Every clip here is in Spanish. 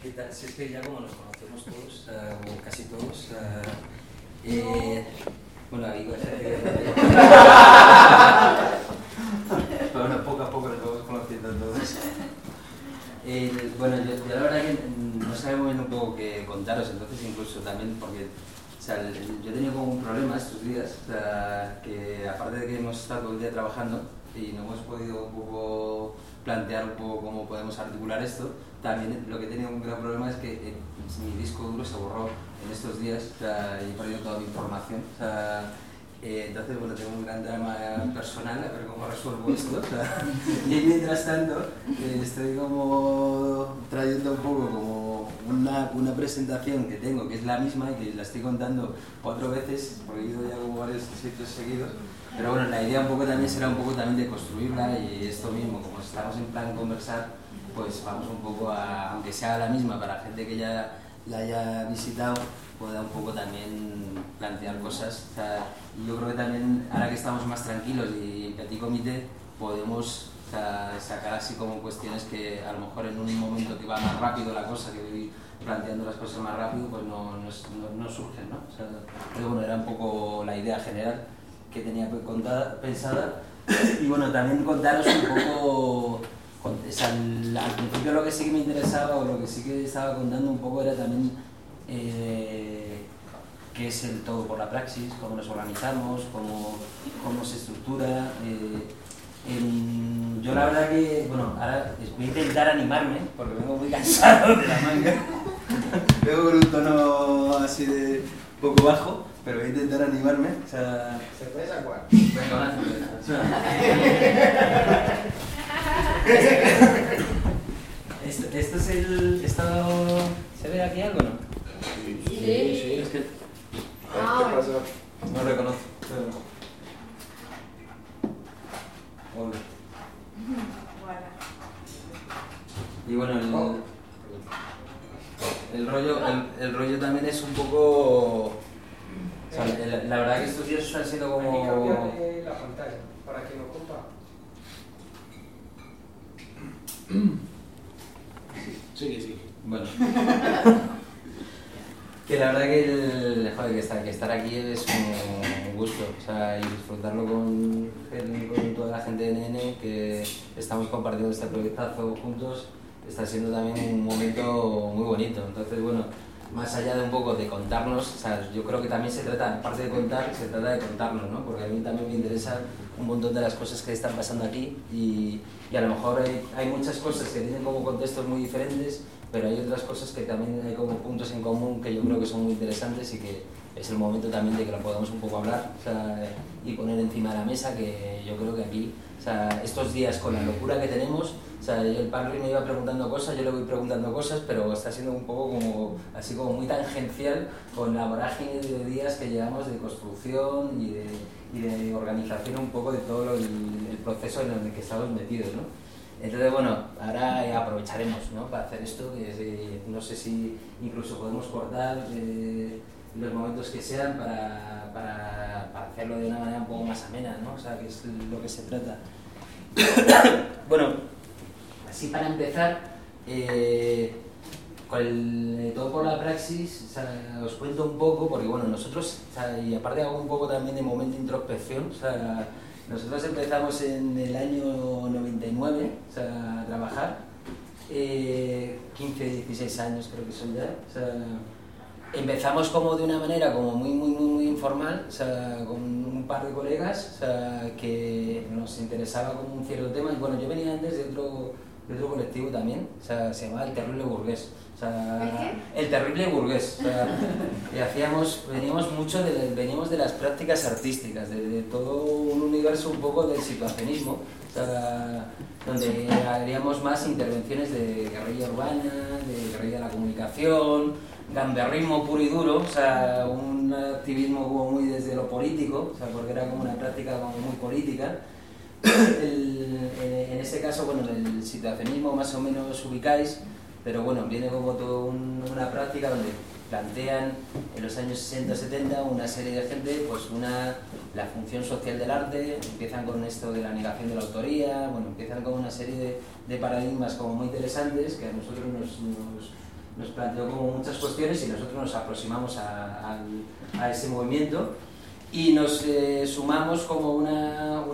¿Qué tal? Si es que ya como nos conocemos todos, o casi todos, bueno, ahí bueno, poco a poco nos vamos conociendo todos. Bueno, yo la verdad que no sabía muy bien un poco qué contaros, entonces incluso también porque yo he tenido como un problema estos días, que aparte de que hemos estado todo el día trabajando y no hemos podido un poco plantear un poco cómo podemos articular esto, también lo que he tenido un gran problema es que mi disco duro se borró en estos días, y he perdido toda mi información. Entonces, bueno, tengo un gran drama personal, a ver cómo resuelvo esto. Y mientras tanto, estoy como trayendo un poco como una presentación que tengo, que es la misma y que la estoy contando 4 veces, porque he ido ya como varios sitios seguidos. Pero bueno, la idea un poco también será un poco también de construirla y esto mismo, como estamos en plan conversar, pues vamos un poco a, aunque sea la misma para gente que ya la haya visitado, pueda un poco también plantear cosas. Y yo creo que también, ahora que estamos más tranquilos y en petit comité, podemos sacar así como cuestiones que a lo mejor en un momento que va más rápido la cosa, que voy planteando las cosas más rápido, pues no surgen, ¿no? Pero bueno, era un poco la idea general que tenía pensada. Y bueno, también contaros un poco, al principio lo que sí que me interesaba, o lo que sí que estaba contando un poco era también qué es el todo por la praxis, cómo nos organizamos, cómo se estructura. Yo la verdad que, bueno, ahora voy a intentar animarme, porque vengo muy cansado de la manga. Vengo con un tono así de poco bajo, pero voy a intentar animarme. ¿Se puede sacar? Venga, una cerveza. Esto es el... ¿Se ve aquí algo o no? Sí. Es que... ¿Qué pasó? No lo reconozco. Hola. Y bueno, el rollo también es un poco... O sea, la verdad que estos días están siendo como... Aquí cambiarle la pantalla para que no compa. Sí. Bueno. Que la verdad que estar aquí es un gusto, y disfrutarlo con toda la gente de NN, que estamos compartiendo este proyectazo juntos, está siendo también un momento muy bonito. Entonces, bueno, más allá de un poco de contarnos, yo creo que también se trata, aparte de contar, se trata de contarnos, ¿no? Porque a mí también me interesan un montón de las cosas que están pasando aquí y a lo mejor hay muchas cosas que tienen como contextos muy diferentes, pero hay otras cosas que también hay como puntos en común que yo creo que son muy interesantes y que es el momento también de que lo podamos un poco hablar, y poner encima de la mesa, que yo creo que aquí, estos días con la locura que tenemos, el Parry me iba preguntando cosas, yo le voy preguntando cosas, pero está siendo un poco como, así como muy tangencial con la vorágine de días que llevamos de construcción y de organización un poco de todo el proceso en el que estamos metidos, ¿no? Entonces, bueno, ahora aprovecharemos, ¿no?, para hacer esto, que no sé si incluso podemos cortar los momentos que sean para hacerlo de una manera un poco más amena, ¿no? Que es lo que se trata. Bueno, así para empezar, con todo por la praxis, os cuento un poco, porque bueno, nosotros, y aparte hago un poco también de momento de introspección, nosotros empezamos en el año 99 a trabajar, 15, 16 años creo que son ya. Empezamos como de una manera como muy informal, con un par de colegas, que nos interesaba como un cierto tema. Y bueno, yo venía antes de otro colectivo también, se llamaba El Terrible Burgués. El Terrible Burgués. Veníamos de las prácticas artísticas, de todo un universo un poco del situacionismo, donde haríamos más intervenciones de guerrilla urbana, de guerrilla de la comunicación, gamberrismo puro y duro, un activismo como muy desde lo político, porque era como una práctica como muy política. En ese caso, bueno, el situacionismo más o menos ubicáis, pero bueno, viene como toda una práctica donde plantean en los años 60-70 una serie de gente, pues la función social del arte, empiezan con esto de la negación de la autoría, bueno, empiezan con una serie de paradigmas como muy interesantes que a nosotros nos planteó como muchas cuestiones y nosotros nos aproximamos a ese movimiento y nos sumamos como una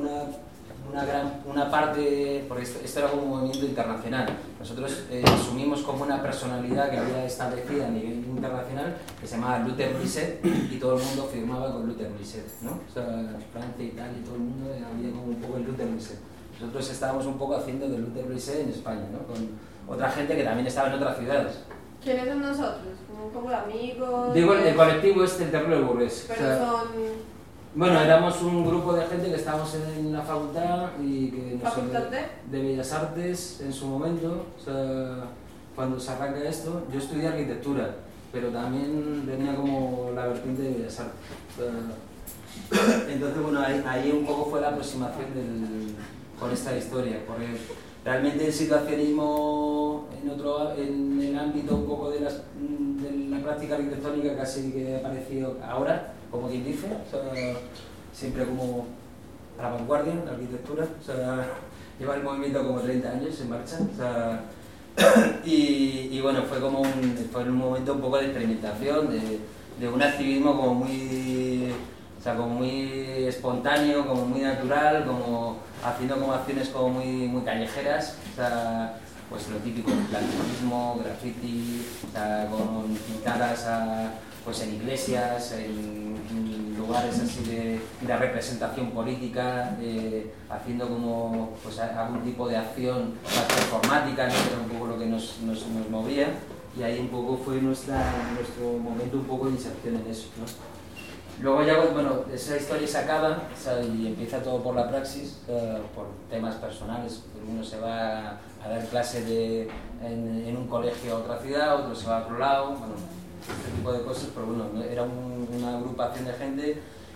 parte, porque esto era como un movimiento internacional. Nosotros asumimos como una personalidad que había establecida a nivel internacional que se llamaba Luther Blissett y todo el mundo firmaba con Luther Blissett, ¿no? O sea, Francia, Italia y todo el mundo había como un poco el Luther Blissett. Nosotros estábamos un poco haciendo de Luther Blissett en España, ¿no? Con otra gente que también estaba en otras ciudades. ¿Quiénes son nosotros? ¿Como amigos? Digo, el colectivo el Terror del Burgués. Pero o sea, son... Bueno, éramos un grupo de gente que estábamos en la facultad y que no ¿Facultad sé, de Bellas Artes en su momento, o sea, cuando se arranca esto. Yo estudié arquitectura, pero también tenía como la vertiente de Bellas Artes. O sea, entonces, bueno, ahí un poco fue la aproximación con esta historia, porque realmente el situacionismo en el ámbito un poco de la práctica arquitectónica casi que ha aparecido ahora, como quien dice, o sea, siempre como a la vanguardia de la arquitectura, o sea, lleva el movimiento como 30 años en marcha, o sea, y bueno, fue un momento un poco de experimentación, de un activismo como muy, o sea, como muy espontáneo, como muy natural, como haciendo como acciones como muy callejeras, o sea, pues lo típico, plantismo, graffiti, o sea, con pintadas pues en iglesias, en lugares así de representación política, haciendo como pues algún tipo de acción más performática, ¿no? Que era un poco lo que nos movía, y ahí un poco fue nuestro momento un poco de inserción en eso, ¿no? Luego ya, bueno, esa historia se acaba, o sea, y empieza todo por la praxis, por temas personales. Uno se va a dar clase en un colegio a otra ciudad, otro se va a otro lado, bueno, este tipo de cosas, pero bueno, era una agrupación de gente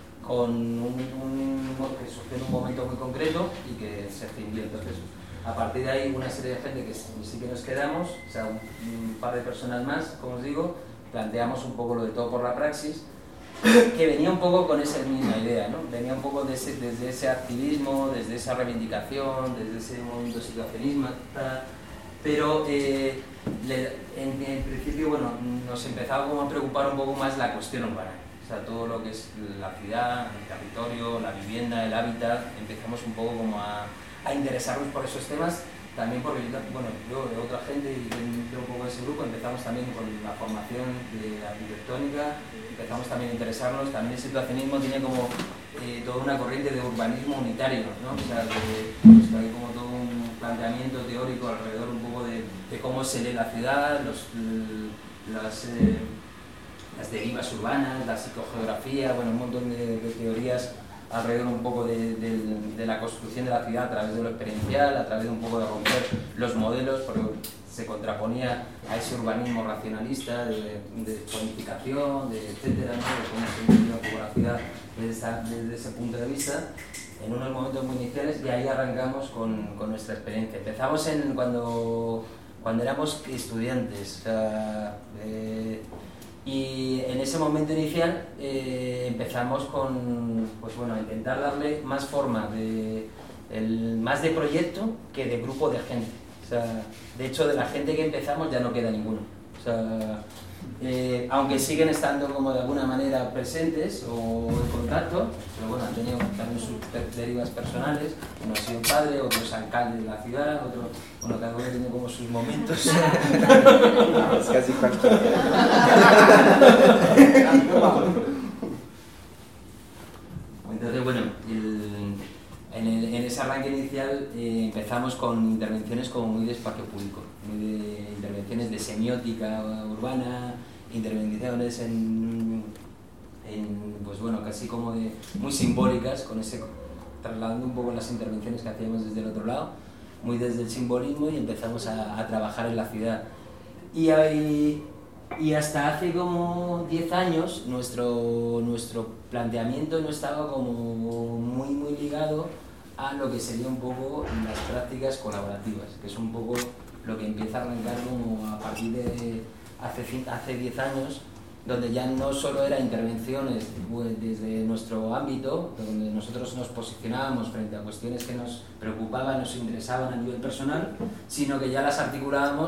que surgió en un momento muy concreto y que se extinguió. Entonces, a partir de ahí, una serie de gente que sí que nos quedamos, o sea, un par de personas más, como os digo, planteamos un poco lo de todo por la praxis, que venía un poco con esa misma idea, ¿no? Venía un poco desde ese activismo, desde esa reivindicación, desde ese movimiento situacionismo, pero en principio, bueno, nos empezaba como a preocupar un poco más la cuestión urbana, o sea, todo lo que es la ciudad, el territorio, la vivienda, el hábitat. Empezamos un poco como a interesarnos por esos temas, también porque yo de otra gente y de un poco de ese grupo empezamos también con la formación de arquitectónica, empezamos también a interesarnos. También el situacionismo tiene como toda una corriente de urbanismo unitario, ¿no? O sea, pues hay como todo un planteamiento teórico alrededor un poco de cómo se lee la ciudad, las derivas urbanas, la psicogeografía, bueno, un montón de teorías alrededor un poco de la construcción de la ciudad a través de lo experiencial, a través de un poco de romper los modelos, porque se contraponía a ese urbanismo racionalista de planificación, etcétera, ¿no? De cómo se entiende un poco la ciudad desde ese punto de vista, en unos momentos muy iniciales, y ahí arrancamos con nuestra experiencia. Empezamos cuando éramos estudiantes, o sea, y en ese momento inicial empezamos a intentar darle más forma, más de proyecto que de grupo de gente. O sea, de hecho, de la gente que empezamos ya no queda ninguno. O sea, aunque siguen estando como de alguna manera presentes o en contacto, pero bueno, han tenido también sus derivas personales. Uno ha sido padre, otro es alcalde de la ciudad, otro, cada uno tiene como sus momentos. Es casi cualquiera. Entonces, bueno, en ese arranque inicial empezamos con intervenciones como muy de espacio público, muy de intervenciones de semiótica urbana, intervenciones pues bueno, casi como muy simbólicas, trasladando un poco las intervenciones que hacíamos desde el otro lado, muy desde el simbolismo, y empezamos a trabajar en la ciudad. Y hasta hace como 10 años nuestro planteamiento no estaba como muy ligado a lo que sería un poco las prácticas colaborativas, que es un poco lo que empieza a arrancar como a partir de hace 10 años, donde ya no solo era intervenciones desde nuestro ámbito, donde nosotros nos posicionábamos frente a cuestiones que nos preocupaban, nos interesaban a nivel personal, sino que ya las articulábamos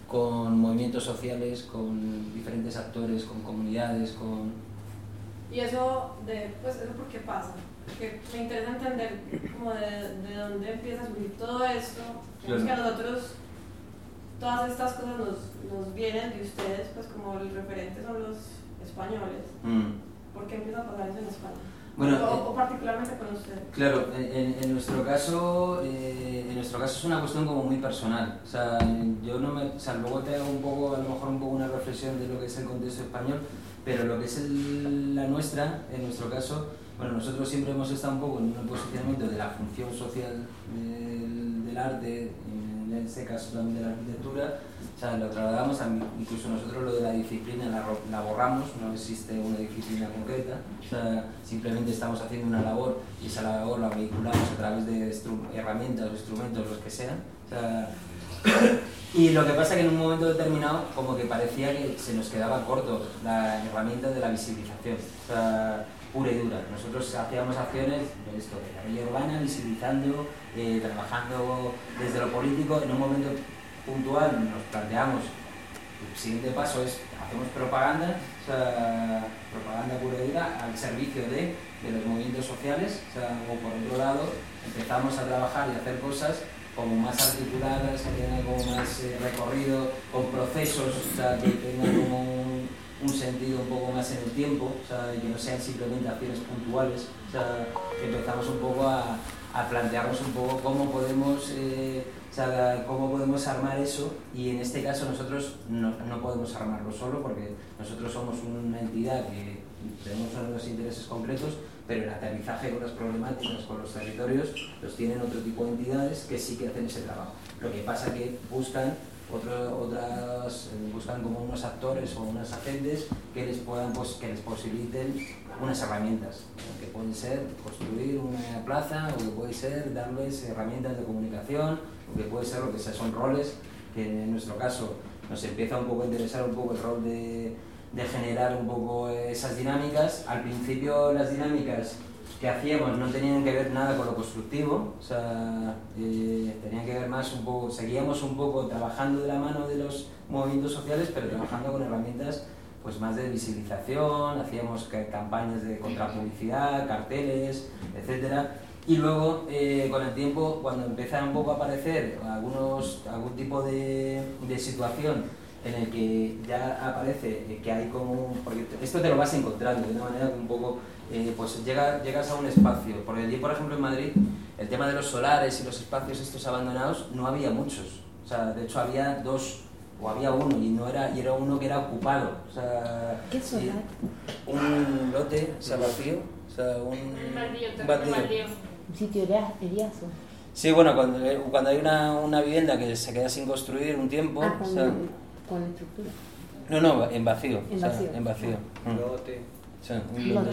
con movimientos sociales, con diferentes actores, con comunidades, con... ¿Y eso, pues eso por qué pasa? Porque me interesa entender como de dónde empieza a surgir todo esto. Claro. Que a nosotros todas estas cosas nos vienen de ustedes, pues como el referente son los españoles. ¿Por qué empieza a pasar eso en España? Bueno, o particularmente con ustedes. Claro, en nuestro caso es una cuestión como muy personal. O sea, yo no me, o sea, luego te hago un poco, a lo mejor un poco una reflexión de lo que es el contexto español, pero lo que es la nuestra, en nuestro caso, bueno, nosotros siempre hemos estado un poco en un posicionamiento de la función social del arte, en este caso también de la arquitectura. O sea, lo trasladamos, incluso nosotros lo de la disciplina la borramos, no existe una disciplina concreta, o sea, simplemente estamos haciendo una labor y esa labor la vehiculamos a través de herramientas o instrumentos, los que sean. O sea, y lo que pasa es que en un momento determinado como que parecía que se nos quedaba corto la herramienta de la visibilización, o sea, pura y dura. Nosotros hacíamos acciones de esto, de la vía urbana, visibilizando, trabajando desde lo político. En un momento puntual nos planteamos, el siguiente paso es, hacemos propaganda, o sea, propaganda pura y dura al servicio de los movimientos sociales, o sea, o por otro lado empezamos a trabajar y a hacer cosas como más articuladas, que tengan como más recorrido, con procesos, o sea, que tengan como un sentido un poco más en el tiempo, o sea, que no sean simplemente acciones puntuales. O sea, empezamos un poco a plantearnos un poco cómo podemos, cómo podemos armar eso, y en este caso nosotros no podemos armarlo solo, porque nosotros somos una entidad que tenemos unos intereses concretos, pero el aterrizaje con las problemáticas, con los territorios, los tienen otro tipo de entidades que sí que hacen ese trabajo. Lo que pasa es que buscan buscan como unos actores o unos agentes que les puedan, pues, que les posibiliten unas herramientas, que pueden ser construir una plaza, o que puede ser darles herramientas de comunicación, o que puede ser lo que sea, son roles que en nuestro caso nos empieza un poco a interesar un poco el rol de generar un poco esas dinámicas. Al principio las dinámicas que hacíamos no tenían que ver nada con lo constructivo, o sea, tenían que ver más un poco, seguíamos un poco trabajando de la mano de los movimientos sociales, pero trabajando con herramientas pues más de visibilización, hacíamos campañas de contrapublicidad, carteles, etcétera. Y luego, con el tiempo, cuando empieza un poco a aparecer algún tipo de situación en el que ya aparece que hay como... Porque esto te lo vas encontrando de una manera que un poco... pues llegas a un espacio. Porque allí, por ejemplo, en Madrid, el tema de los solares y los espacios estos abandonados, no había muchos. O sea, de hecho había dos, o había uno, y era uno que era ocupado. O sea, ¿qué solar? Un lote, o sea, vacío. O sea, un baldío. Un sitio eriazo. Sí, bueno, cuando hay una vivienda que se queda sin construir un tiempo... Con estructura. No, en vacío. En vacío. O sea, en vacío. Lote. Sí, un lote.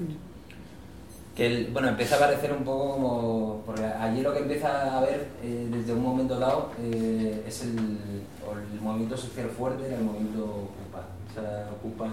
Que empieza a parecer un poco como... Porque allí lo que empieza a ver desde un momento dado es el movimiento social fuerte, era el movimiento Ocupa. O sea, Ocupa,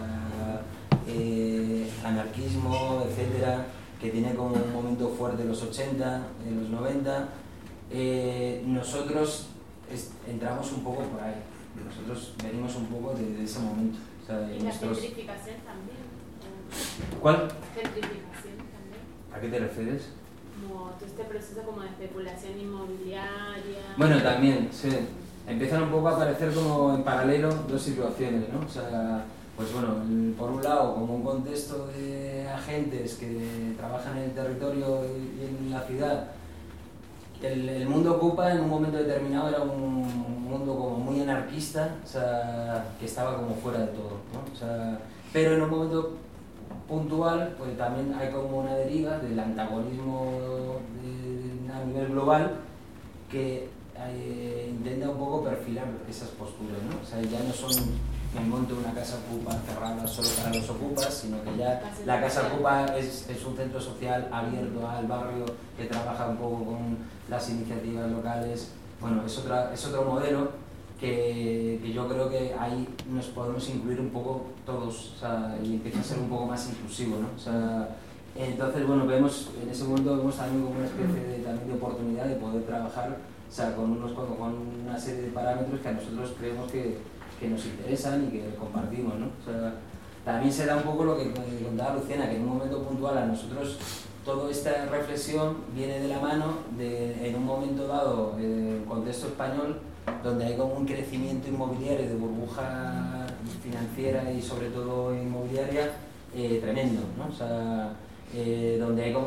anarquismo, etcétera, que tiene como un momento fuerte en los 80, en los 90. Nosotros entramos un poco por ahí. Nosotros venimos un poco de ese momento. O sea, y la gentrificación también. ¿Cuál? Gentrificación también. ¿A qué te refieres? Como todo este proceso como de especulación inmobiliaria. Bueno, también, sí. Empiezan un poco a aparecer como en paralelo dos situaciones, ¿no? O sea, pues bueno, por un lado como un contexto de agentes que trabajan en el territorio y en la ciudad. El mundo Ocupa en un momento determinado era un mundo como muy anarquista, o sea, que estaba como fuera de todo, ¿no? O sea, pero en un momento puntual pues también hay como una deriva del antagonismo a nivel global que intenta un poco perfilar esas posturas, ¿no? O sea, ya no son me monto una casa Ocupa cerrada solo para los ocupas, sino que ya la casa Ocupa es un centro social abierto al barrio que trabaja un poco con las iniciativas locales. Bueno, es otro modelo que yo creo que ahí nos podemos incluir un poco todos, o sea, y empieza a ser un poco más inclusivo, ¿no? O sea, entonces, bueno, en ese momento vemos también como una especie también de oportunidad de poder trabajar o sea, con una serie de parámetros que a nosotros creemos que nos interesan y que compartimos, ¿no? O sea, también se da un poco lo que contaba Luciana, que en un momento puntual a nosotros toda esta reflexión viene de la mano de, en un momento dado, en el contexto español, donde hay como un crecimiento inmobiliario de burbuja financiera y sobre todo inmobiliaria tremendo, ¿no? O sea, donde hay como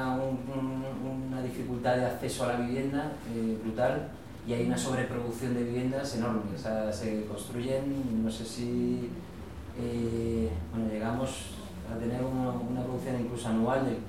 una dificultad de acceso a la vivienda brutal y hay una sobreproducción de viviendas enorme. O sea, se construyen, no sé si bueno, llegamos a tener una producción incluso anual del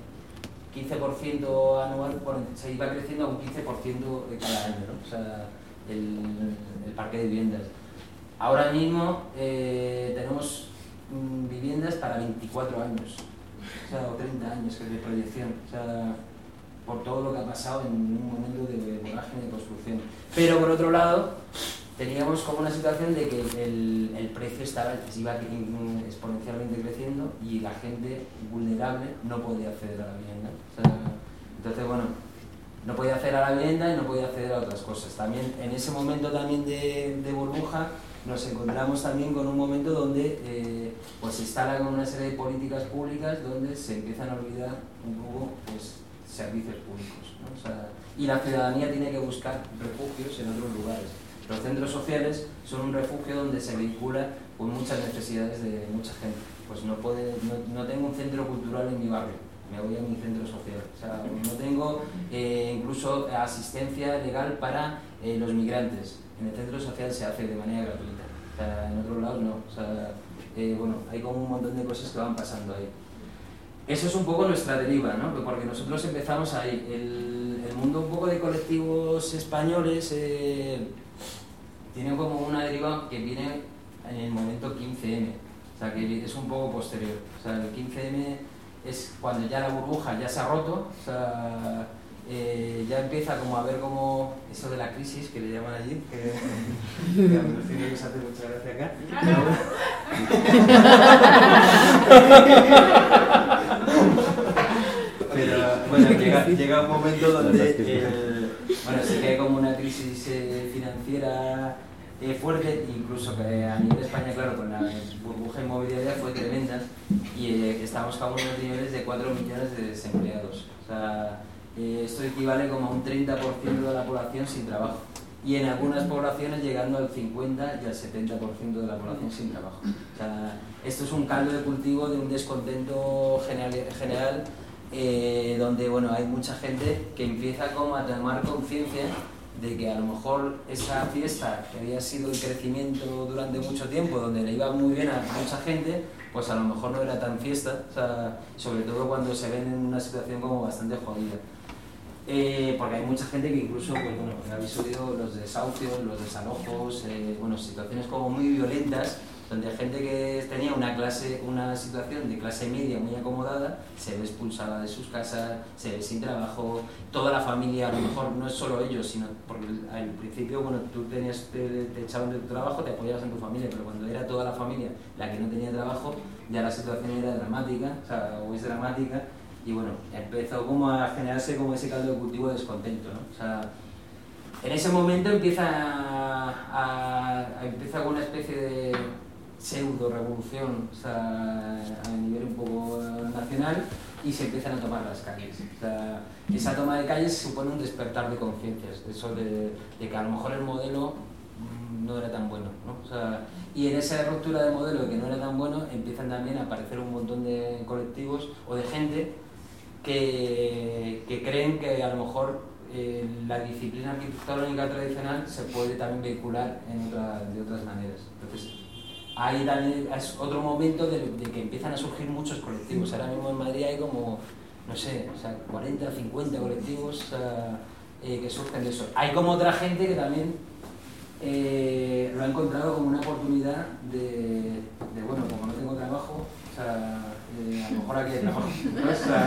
15% anual, se iba creciendo a un 15% cada año, ¿no? O sea, el parque de viviendas. Ahora mismo tenemos viviendas para 24 años, o sea, o 30 años de proyección, o sea, por todo lo que ha pasado en un momento de vorágine de construcción. Pero por otro lado, teníamos como una situación de que el precio iba exponencialmente creciendo y la gente vulnerable no podía acceder a la vivienda. O sea, entonces, bueno, no podía acceder a la vivienda y no podía acceder a otras cosas. También en ese momento también de burbuja nos encontramos también con un momento donde pues se instalan una serie de políticas públicas donde se empiezan a olvidar un poco pues, servicios públicos, ¿no? O sea, y la ciudadanía tiene que buscar refugios en otros lugares. Los centros sociales son un refugio donde se vincula con muchas necesidades de mucha gente. Pues no tengo un centro cultural en mi barrio, me voy a mi centro social. O sea, no tengo incluso asistencia legal para los migrantes. En el centro social se hace de manera gratuita. O sea, en otros lados no. O sea, bueno, hay como un montón de cosas que van pasando ahí. Eso es un poco nuestra deriva, ¿no? Porque nosotros empezamos ahí. El mundo un poco de colectivos españoles tiene como una deriva que viene en el momento 15M, o sea que es un poco posterior. O sea, el 15M es cuando ya la burbuja ya se ha roto, o sea, ya empieza como a ver como eso de la crisis que le llaman allí, que a mí nos hace mucha gracia acá. Pero bueno, llega un momento donde bueno, sí que hay como una crisis financiera fuerte, incluso que a nivel de España, claro, con la burbuja inmobiliaria fue tremenda y estamos con unos niveles de 4 millones de desempleados. O sea, esto equivale como a un 30% de la población sin trabajo y en algunas poblaciones llegando al 50 y al 70% de la población sin trabajo. O sea, esto es un caldo de cultivo de un descontento general donde bueno, hay mucha gente que empieza como a tomar conciencia de que a lo mejor esa fiesta que había sido el crecimiento durante mucho tiempo, donde le iba muy bien a mucha gente, pues a lo mejor no era tan fiesta, o sea, sobre todo cuando se ven en una situación como bastante jodida. Porque hay mucha gente que incluso, pues bueno, habéis oído los desahucios, los desalojos, bueno, situaciones como muy violentas, donde gente que tenía una situación de clase media muy acomodada, se ve expulsada de sus casas, se ve sin trabajo, toda la familia, a lo mejor no es solo ellos, sino porque al principio, bueno, tú te echaban de tu trabajo, te apoyabas en tu familia, pero cuando era toda la familia la que no tenía trabajo, ya la situación era dramática, o sea, o es dramática, y bueno, empezó como a generarse como ese caldo de cultivo de descontento, ¿no? O sea, en ese momento empieza con una especie de pseudo-revolución, o sea, a nivel un poco nacional, y se empiezan a tomar las calles. O sea, esa toma de calles supone un despertar de conciencias, eso de que a lo mejor el modelo no era tan bueno, ¿no? O sea, y en esa ruptura de modelo de que no era tan bueno, empiezan también a aparecer un montón de colectivos o de gente que creen que a lo mejor la disciplina arquitectónica tradicional se puede también vehicular de otras maneras. Entonces, ahí también es otro momento de que empiezan a surgir muchos colectivos. Ahora mismo en Madrid hay como, no sé, o sea, 40, 50 colectivos que surgen de eso. Hay como otra gente que también lo ha encontrado como una oportunidad de bueno, como no tengo trabajo, o sea, a lo mejor aquí hay trabajo, ¿no? O sea,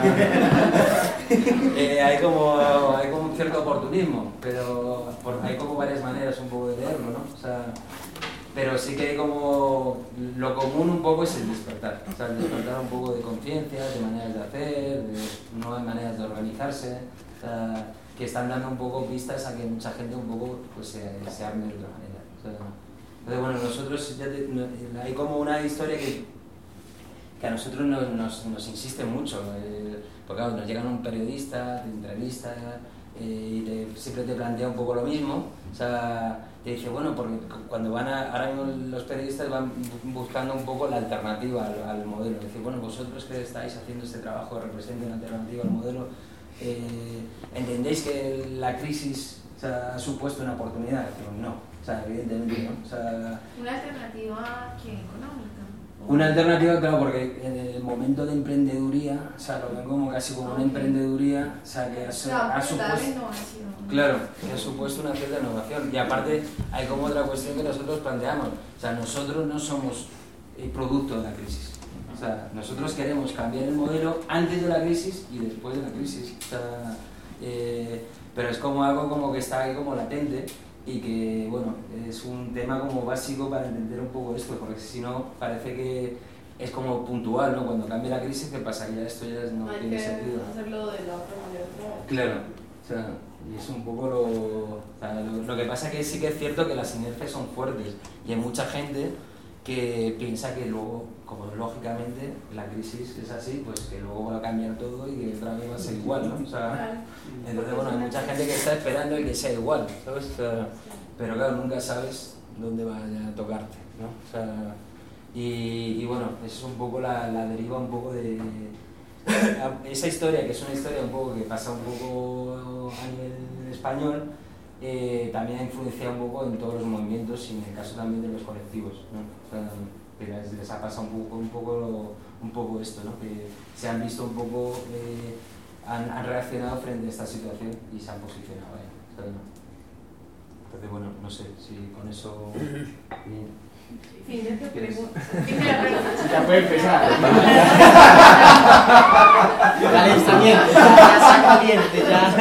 hay como un cierto oportunismo, pero hay como varias maneras un poco de leerlo, ¿no? O sea, pero sí que hay como lo común un poco es el despertar, o sea, el despertar un poco de conciencia, de maneras de hacer, de nuevas maneras de organizarse, o sea, que están dando un poco pistas a que mucha gente un poco pues, se arme de otra manera. O sea, entonces, bueno, nosotros hay como una historia que a nosotros nos insiste mucho, porque claro, nos llega un periodista, te entrevista y siempre te plantea un poco lo mismo, o sea, te dice, bueno, porque cuando ahora mismo los periodistas van buscando un poco la alternativa al modelo, decir, bueno, vosotros que estáis haciendo este trabajo representa una alternativa al modelo, ¿entendéis que la crisis ha supuesto una oportunidad? Pero no, o sea, evidentemente no. O sea, ¿una alternativa que económica? Una alternativa, claro, porque en el momento de emprendeduría, o sea, lo ven como casi como una emprendeduría, o sea, que ha supuesto... Claro, que ha supuesto una cierta innovación. Y aparte hay como otra cuestión que nosotros planteamos, o sea, nosotros no somos el producto de la crisis. O sea, nosotros queremos cambiar el modelo antes de la crisis y después de la crisis. O sea, pero es como algo como que está ahí como latente y que, bueno, es un tema como básico para entender un poco esto, porque si no parece que es como puntual, ¿no? Cuando cambie la crisis, ¿qué pasa? Ya esto ya no tiene sentido. Hay que hacerlo de la otra manera. Claro, o sea, y es un poco lo que pasa que sí que es cierto que las inercias son fuertes y hay mucha gente que piensa que luego, como lógicamente la crisis es así, pues que luego va a cambiar todo y que otra vez va a ser igual, ¿no? O sea, entonces, bueno, hay mucha gente que está esperando y que sea igual, ¿sabes? O sea, pero claro, nunca sabes dónde va a tocarte, ¿no? O sea, y bueno, esa es un poco la deriva un poco de esa historia, que es una historia un poco que pasa un poco a nivel español, también ha influenciado un poco en todos los movimientos y en el caso también de los colectivos, ¿no? O sea, que les ha pasado un poco esto, ¿no? Que se han visto un poco, han reaccionado frente a esta situación y se han posicionado ahí, ¿sabes? Entonces, bueno, no sé si con eso... Fin de tu pregunta. Ya puede empezar. Calentamiento, ya está caliente, ya.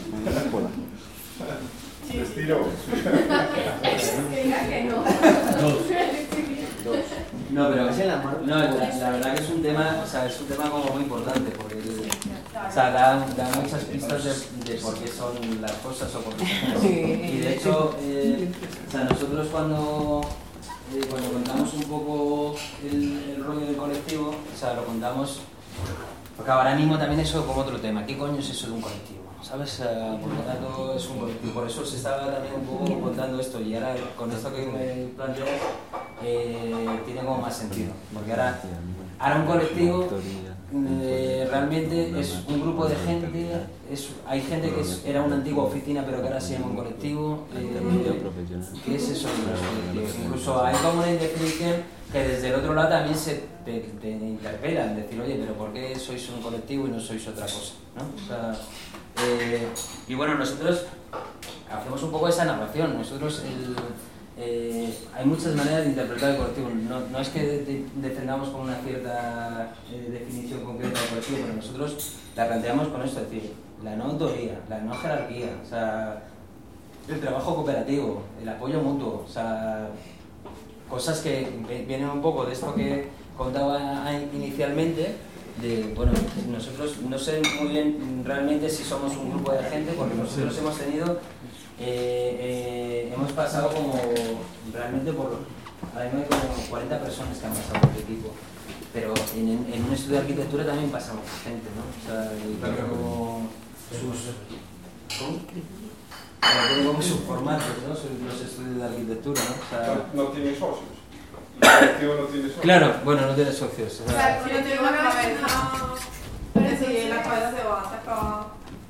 Se estiró. Que diga que no. No, pero no, la verdad que es un tema, o sea, es un tema como muy importante porque o sea, da muchas pistas de por qué son las cosas o por qué son así. Y de hecho, o sea, nosotros cuando contamos un poco el rollo del colectivo, o sea, lo contamos porque ahora mismo también eso como otro tema. ¿Qué coño es eso de un colectivo? ¿Sabes? Por lo tanto es un colectivo. Por eso se estaba también un poco contando esto y ahora con esto que me planteas tiene como más sentido. Porque ahora un colectivo realmente es un grupo de gente, hay gente que era una antigua oficina pero que ahora se llama un colectivo. ¿Qué es eso de los colectivos? Incluso hay como una indefinición que desde el otro lado también te interpelan, decir, oye, pero ¿por qué sois un colectivo y no sois otra cosa? ¿No? O sea, y bueno, nosotros hacemos un poco esa narración. Nosotros hay muchas maneras de interpretar el colectivo. No es que defendamos con una cierta definición concreta del colectivo, pero nosotros la planteamos con esto, es decir, la no autoría, la no jerarquía, o sea, el trabajo cooperativo, el apoyo mutuo, o sea, cosas que vienen un poco de esto que contaba inicialmente. Bueno, nosotros no sé muy bien realmente si somos un grupo de gente, porque nosotros hemos tenido, hemos pasado como realmente ahora mismo hay como 40 personas que han pasado por el equipo, pero en un estudio de arquitectura también pasamos gente, ¿no? O sea, como tienen como sus formatos, ¿no? Los estudios de arquitectura, ¿no? O sea, no tiene socios. El colectivo no tiene socios. Claro, bueno, no tiene socios. O sea, si no tiene una cabeza, pero si la cabeza se va, se acaba.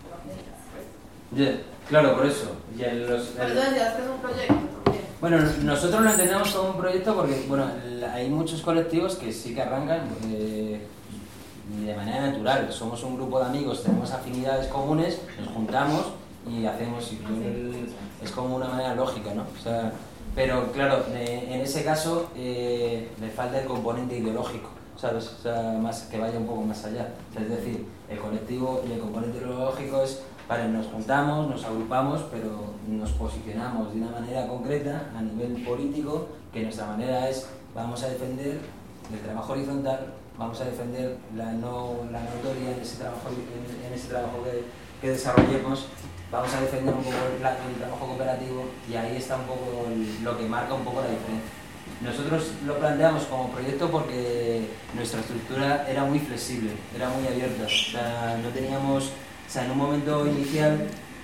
Claro, por eso. Por eso decías que es un proyecto también. Bueno, nosotros lo entendemos como un proyecto porque, bueno, hay muchos colectivos que sí que arrancan de manera natural. Somos un grupo de amigos, tenemos afinidades comunes, nos juntamos y hacemos, es como una manera lógica, ¿no? O sea, pero claro, en ese caso le falta el componente ideológico, ¿sabes? O sea, más, que vaya un poco más allá. Es decir, el colectivo y el componente ideológico es, vale, nos juntamos, nos agrupamos, pero nos posicionamos de una manera concreta a nivel político, que nuestra manera es, vamos a defender el trabajo horizontal, vamos a defender la no autoría en ese trabajo que desarrollemos, vamos a defender un poco el trabajo cooperativo y ahí está un poco lo que marca un poco la diferencia. Nosotros lo planteamos como proyecto porque nuestra estructura era muy flexible, era muy abierta, o sea, no teníamos, o sea, en un momento inicial,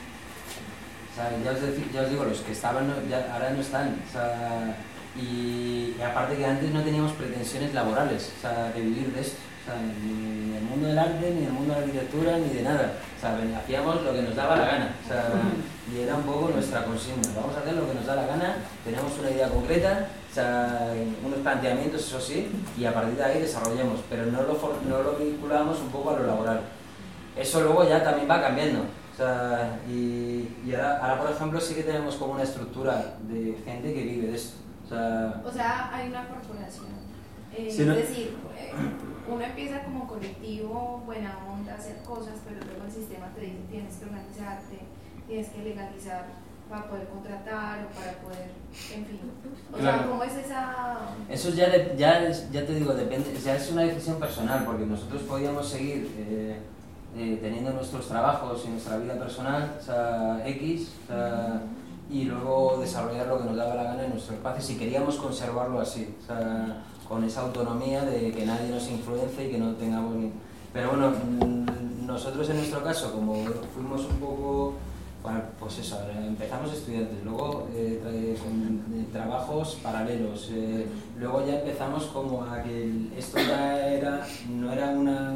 o sea, ya os digo, los que estaban ahora no están, o sea, y aparte que antes no teníamos pretensiones laborales, o sea, de vivir de esto. O sea, ni en el mundo del arte, ni en el mundo de la arquitectura, ni de nada. O sea, hacíamos lo que nos daba la gana. O sea, y era un poco nuestra consigna. Vamos a hacer lo que nos da la gana, tenemos una idea concreta, o sea, unos planteamientos, eso sí, y a partir de ahí desarrollamos, pero no lo vinculamos un poco a lo laboral. Eso luego ya también va cambiando. O sea, y ahora, por ejemplo, sí que tenemos como una estructura de gente que vive de esto. O sea, hay una corporación. Sí, ¿no? Es decir, uno empieza como colectivo, buena onda, a hacer cosas, pero luego el sistema te dice tienes que organizarte, tienes que legalizar para poder contratar o para poder, en fin. O claro. sea, ¿cómo es esa...? Eso ya te digo, depende, ya es una decisión personal, porque nosotros podíamos seguir teniendo nuestros trabajos y nuestra vida personal, o sea, X, o sea, y luego desarrollar lo que nos daba la gana en nuestro espacio, si queríamos conservarlo así, o sea, con esa autonomía de que nadie nos influencie y que no tengamos ni... Pero bueno, nosotros en nuestro caso, como fuimos un poco, bueno, pues eso, empezamos estudiantes, luego trabajos paralelos, luego ya empezamos como a que esto ya no era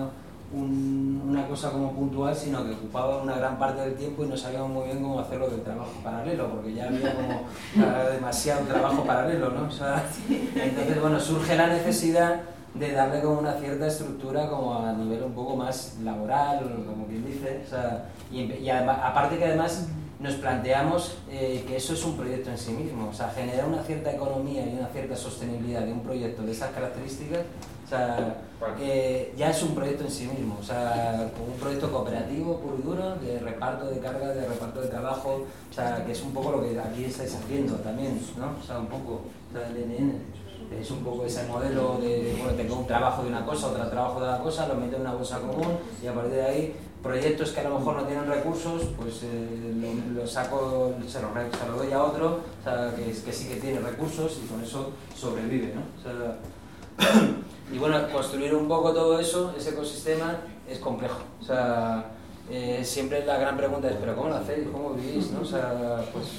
una cosa como puntual, sino que ocupaba una gran parte del tiempo y no sabíamos muy bien cómo hacerlo del trabajo paralelo, porque ya había como demasiado trabajo paralelo, ¿no? O sea, entonces, bueno, surge la necesidad de darle como una cierta estructura como a nivel un poco más laboral, como quien dice, o sea, y aparte que además nos planteamos que eso es un proyecto en sí mismo, o sea, generar una cierta economía y una cierta sostenibilidad de un proyecto de esas características, o sea, ya es un proyecto en sí mismo, o sea, como un proyecto cooperativo puro y duro, de reparto de carga, de reparto de trabajo, o sea, que es un poco lo que aquí estáis haciendo también, ¿no? O sea, un poco, o sea, el NN. Es un poco ese modelo de, bueno, tengo un trabajo de una cosa, otro trabajo de otra cosa, lo meto en una bolsa común y a partir de ahí, proyectos que a lo mejor no tienen recursos, pues lo saco, se lo doy a otro, o sea, que sí que tiene recursos y con eso sobrevive, ¿no? O sea, y bueno, construir un poco todo eso, ese ecosistema, es complejo. O sea, siempre la gran pregunta es, ¿pero cómo lo hacéis? ¿Cómo vivís? ¿No? O sea, pues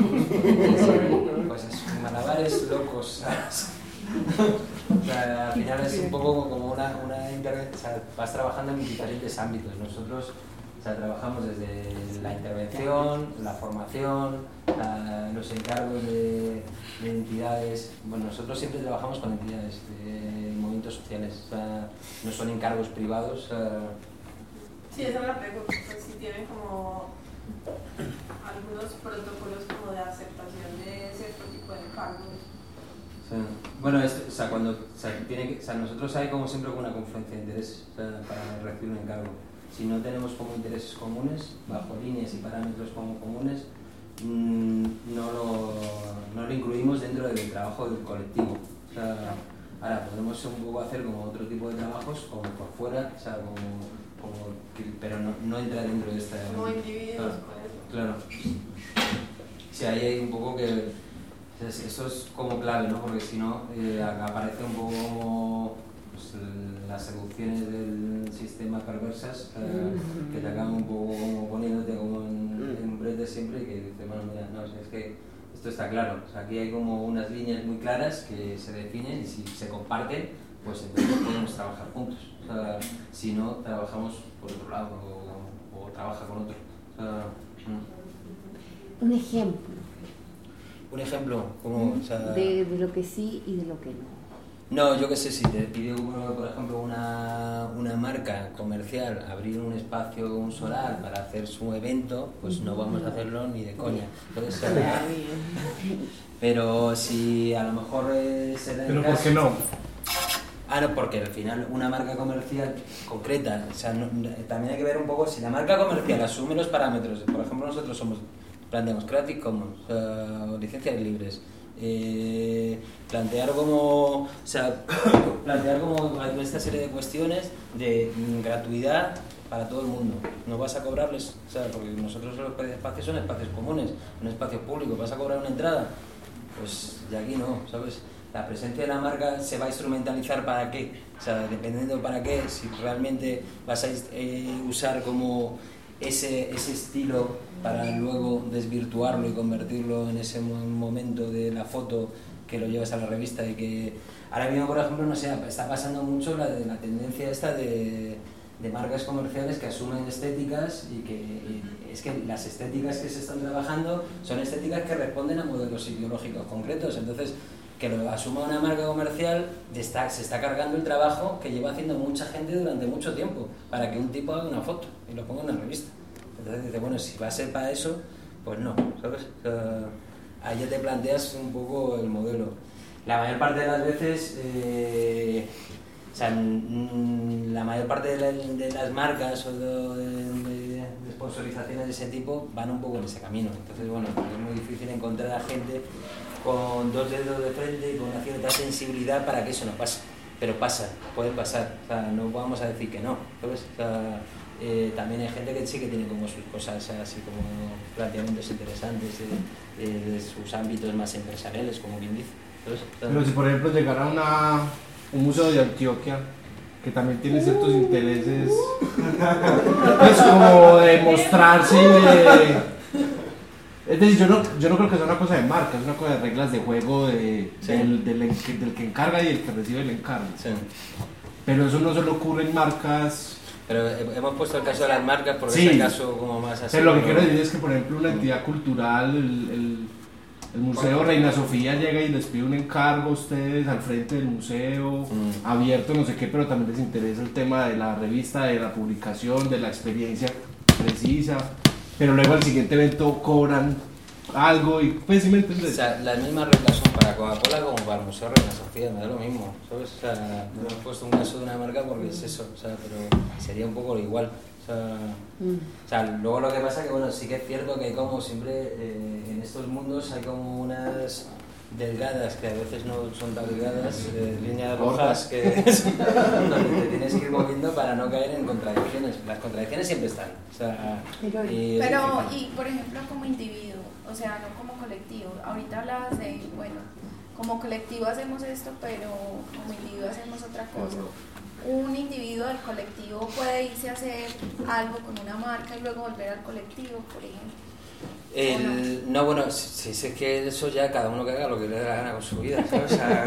es malabares locos, ¿sabes? O sea, al final es un poco como una intervención, o sea, vas trabajando en diferentes ámbitos. Nosotros, o sea, trabajamos desde la intervención, la formación, los encargos de entidades. Bueno, nosotros siempre trabajamos con entidades de movimientos sociales, o sea, no son encargos privados. Sí, esa es la pregunta, pues si tienen como algunos protocolos como de aceptación de cierto tipo de encargos. Sí. Bueno, o sea, cuando, o sea, nosotros hay como siempre una confluencia de intereses, o sea, para recibir un encargo. Si no tenemos como intereses comunes, bajo líneas y parámetros como comunes, no lo incluimos dentro del trabajo del colectivo. O sea, ahora podemos un poco hacer como otro tipo de trabajos, como por fuera, o sea, pero no entra dentro de esta... Como individuos, claro. Sí, ahí hay un poco que... Eso es como clave, ¿no? Porque si no, aparece un poco como pues, las seducciones del sistema perversas que te acaban un poco como poniéndote como en brete siempre y que dices, bueno, mira, no, es que esto está claro. O sea, aquí hay como unas líneas muy claras que se definen y si se comparten, pues entonces podemos trabajar juntos. O sea, si no, trabajamos por otro lado o trabaja con otro. O sea, Un ejemplo. Un ejemplo, como, o sea, de lo que sí y de lo que no. No, yo qué sé, si te pide, por ejemplo, una marca comercial abrir un espacio, un solar para hacer su evento, pues no vamos a hacerlo ni de coña. Puede ser real. Pero si a lo mejor se da ¿Pero por qué no? No, porque al final una marca comercial concreta, o sea, también hay que ver un poco si la marca comercial asume los parámetros. Por ejemplo, nosotros planteamos Creative Commons, licencias libres, plantear como esta serie de cuestiones de gratuidad para todo el mundo. No vas a cobrarles, o sea, porque nosotros los espacios son espacios comunes, un espacio público, ¿vas a cobrar una entrada? Pues de aquí no, ¿sabes? La presencia de la marca se va a instrumentalizar para qué, o sea, dependiendo para qué, si realmente vas a usar como ese estilo para luego desvirtuarlo y convertirlo en ese momento de la foto que lo llevas a la revista y que ahora mismo, por ejemplo, no sé, está pasando mucho la tendencia esta de marcas comerciales que asumen estéticas y es que las estéticas que se están trabajando son estéticas que responden a modelos ideológicos concretos, entonces que lo asuma una marca comercial se está cargando el trabajo que lleva haciendo mucha gente durante mucho tiempo para que un tipo haga una foto y lo ponga en una revista. Entonces dice, bueno, si va a ser para eso, pues no, ¿sabes? Ahí ya te planteas un poco el modelo. La mayor parte de las veces, la mayor parte de las marcas o de sponsorizaciones de ese tipo van un poco en ese camino. Entonces, bueno, es muy difícil encontrar a gente con dos dedos de frente y con una cierta sensibilidad para que eso no pase. Pero pasa, puede pasar, o sea, no vamos a decir que no, ¿sabes? O sea, también hay gente que sí que tiene como sus cosas así como planteamientos interesantes de sus ámbitos más empresariales, como quien dice. ¿Sabes? Pero si por ejemplo llegara un museo de Antioquia que también tiene ciertos intereses, pues como de mostrarse y de... Es decir, yo no creo que sea una cosa de marca, es una cosa de reglas de juego del que encarga y el que recibe el encargo. Sí. Pero eso no solo ocurre en marcas... Pero hemos puesto el caso de las marcas porque sí, es el caso como más así. Pero lo que quiero decir es que, por ejemplo, una entidad cultural, el Museo Reina Sofía llega y les pide un encargo a ustedes al frente del museo, abierto, no sé qué, pero también les interesa el tema de la revista, de la publicación, de la experiencia precisa. Pero luego al siguiente evento cobran algo y pues sí me entiendes. O sea, las mismas reglas son para Coca-Cola como para el Museo Reina Sofía, me da lo mismo, ¿sabes? O sea, no hemos puesto un caso de una marca porque es eso, o sea, pero sería un poco igual. O sea, luego lo que pasa que, bueno, sí que es cierto que hay como siempre, en estos mundos hay como unas delgadas, que a veces no son tan delgadas, líneas rojas que donde te tienes que ir moviendo para no caer en contradicciones. Las contradicciones siempre están. O sea, pero por ejemplo, como individuo, o sea, no como colectivo. Ahorita hablabas de, bueno, como colectivo hacemos esto, pero como individuo hacemos otra cosa. Un individuo del colectivo puede irse a hacer algo con una marca y luego volver al colectivo, por ejemplo. No, bueno, si es que eso ya cada uno que haga lo que le dé la gana con su vida, ¿sabes? O sea,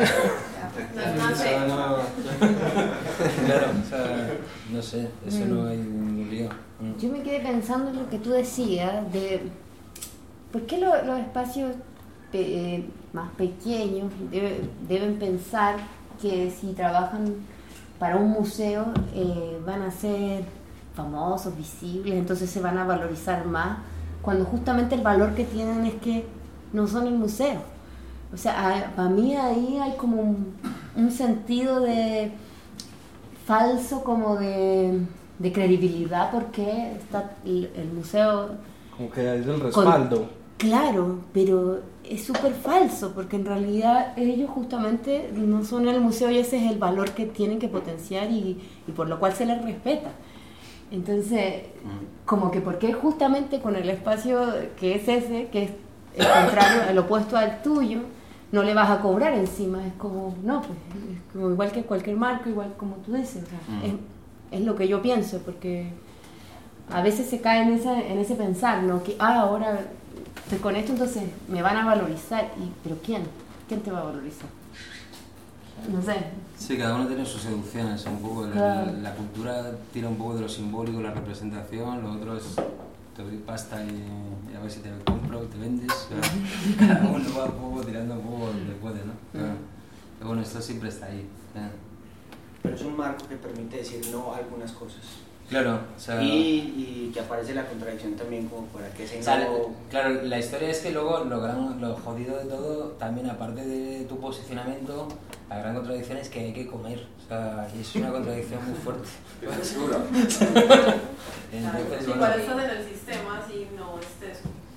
claro, o sea, no sé, eso no hay ningún lío. Yo me quedé pensando en lo que tú decías de por qué los espacios más pequeños deben pensar que si trabajan para un museo van a ser famosos, visibles, entonces se van a valorizar más, cuando justamente el valor que tienen es que no son el museo. O sea, para mí ahí hay como un sentido de falso, como de credibilidad, porque está el museo... Como que es el respaldo. Claro, pero es súper falso, porque en realidad ellos justamente no son el museo y ese es el valor que tienen que potenciar y por lo cual se les respeta. Entonces, como que porque justamente con el espacio que es ese, que es el contrario, el opuesto al tuyo, no le vas a cobrar encima, es como, no, pues, es como igual que cualquier marca, igual como tú dices, o sea, es lo que yo pienso, porque a veces se cae en ese pensar, ¿no? Que ahora estoy con esto, entonces me van a valorizar, pero ¿quién te va a valorizar? No sé. Sí, cada uno tiene sus seducciones, un poco. La cultura tira un poco de lo simbólico, la representación, lo otro es te doy pasta y a ver si te compro y te vendes. Cada uno va un poco tirando un poco donde puede, ¿no? Pero bueno, esto siempre está ahí. Pero es un marco que permite decir no a algunas cosas. Claro, o sea, y que aparece la contradicción también como para que se claro, la historia es que luego lo jodido de todo, también aparte de tu posicionamiento, la gran contradicción es que hay que comer, o sea, y es una contradicción muy fuerte. Seguro. Igual estás en el sistema si no estés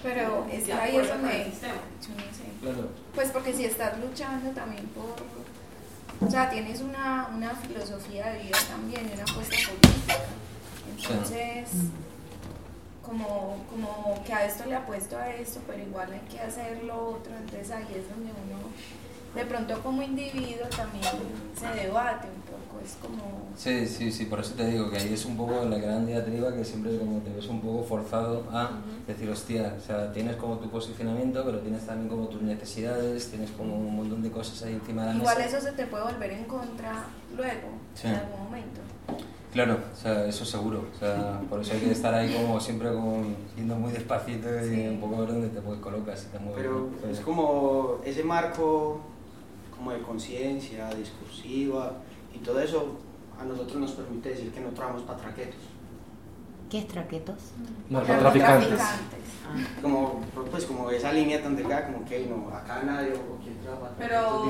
Pero es que ahí es donde, yo no sé, Claro. pues porque si estás luchando también por, o sea, tienes una filosofía de vida también, una apuesta política, entonces, como que a esto le apuesto a esto, pero igual hay que hacer lo otro, entonces ahí es donde uno, de pronto como individuo también se debate un poco, es como... Sí, por eso te digo que ahí es un poco la gran diatriba que siempre como te ves un poco forzado a decir, hostia, o sea, tienes como tu posicionamiento, pero tienes también como tus necesidades, tienes como un montón de cosas ahí encima de la mesa. Igual eso se te puede volver en contra luego, en algún momento. Claro, o sea, eso seguro, o sea, por eso hay que estar ahí como siempre como yendo muy despacito y un poco ver dónde te colocas y te mueves. Pero es como ese marco como de conciencia, discursiva y todo eso a nosotros nos permite decir que no trabajamos para traquetos. ¿Qué es traquetos? Narcotraficantes. Como, pues como esa línea tan delgada como que no, acá nadie o quien trabaja para Pero...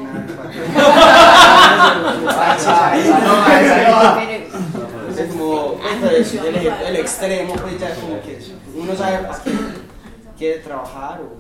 es como pues, el extremo, pues ya como que uno sabe para quién quiere trabajar o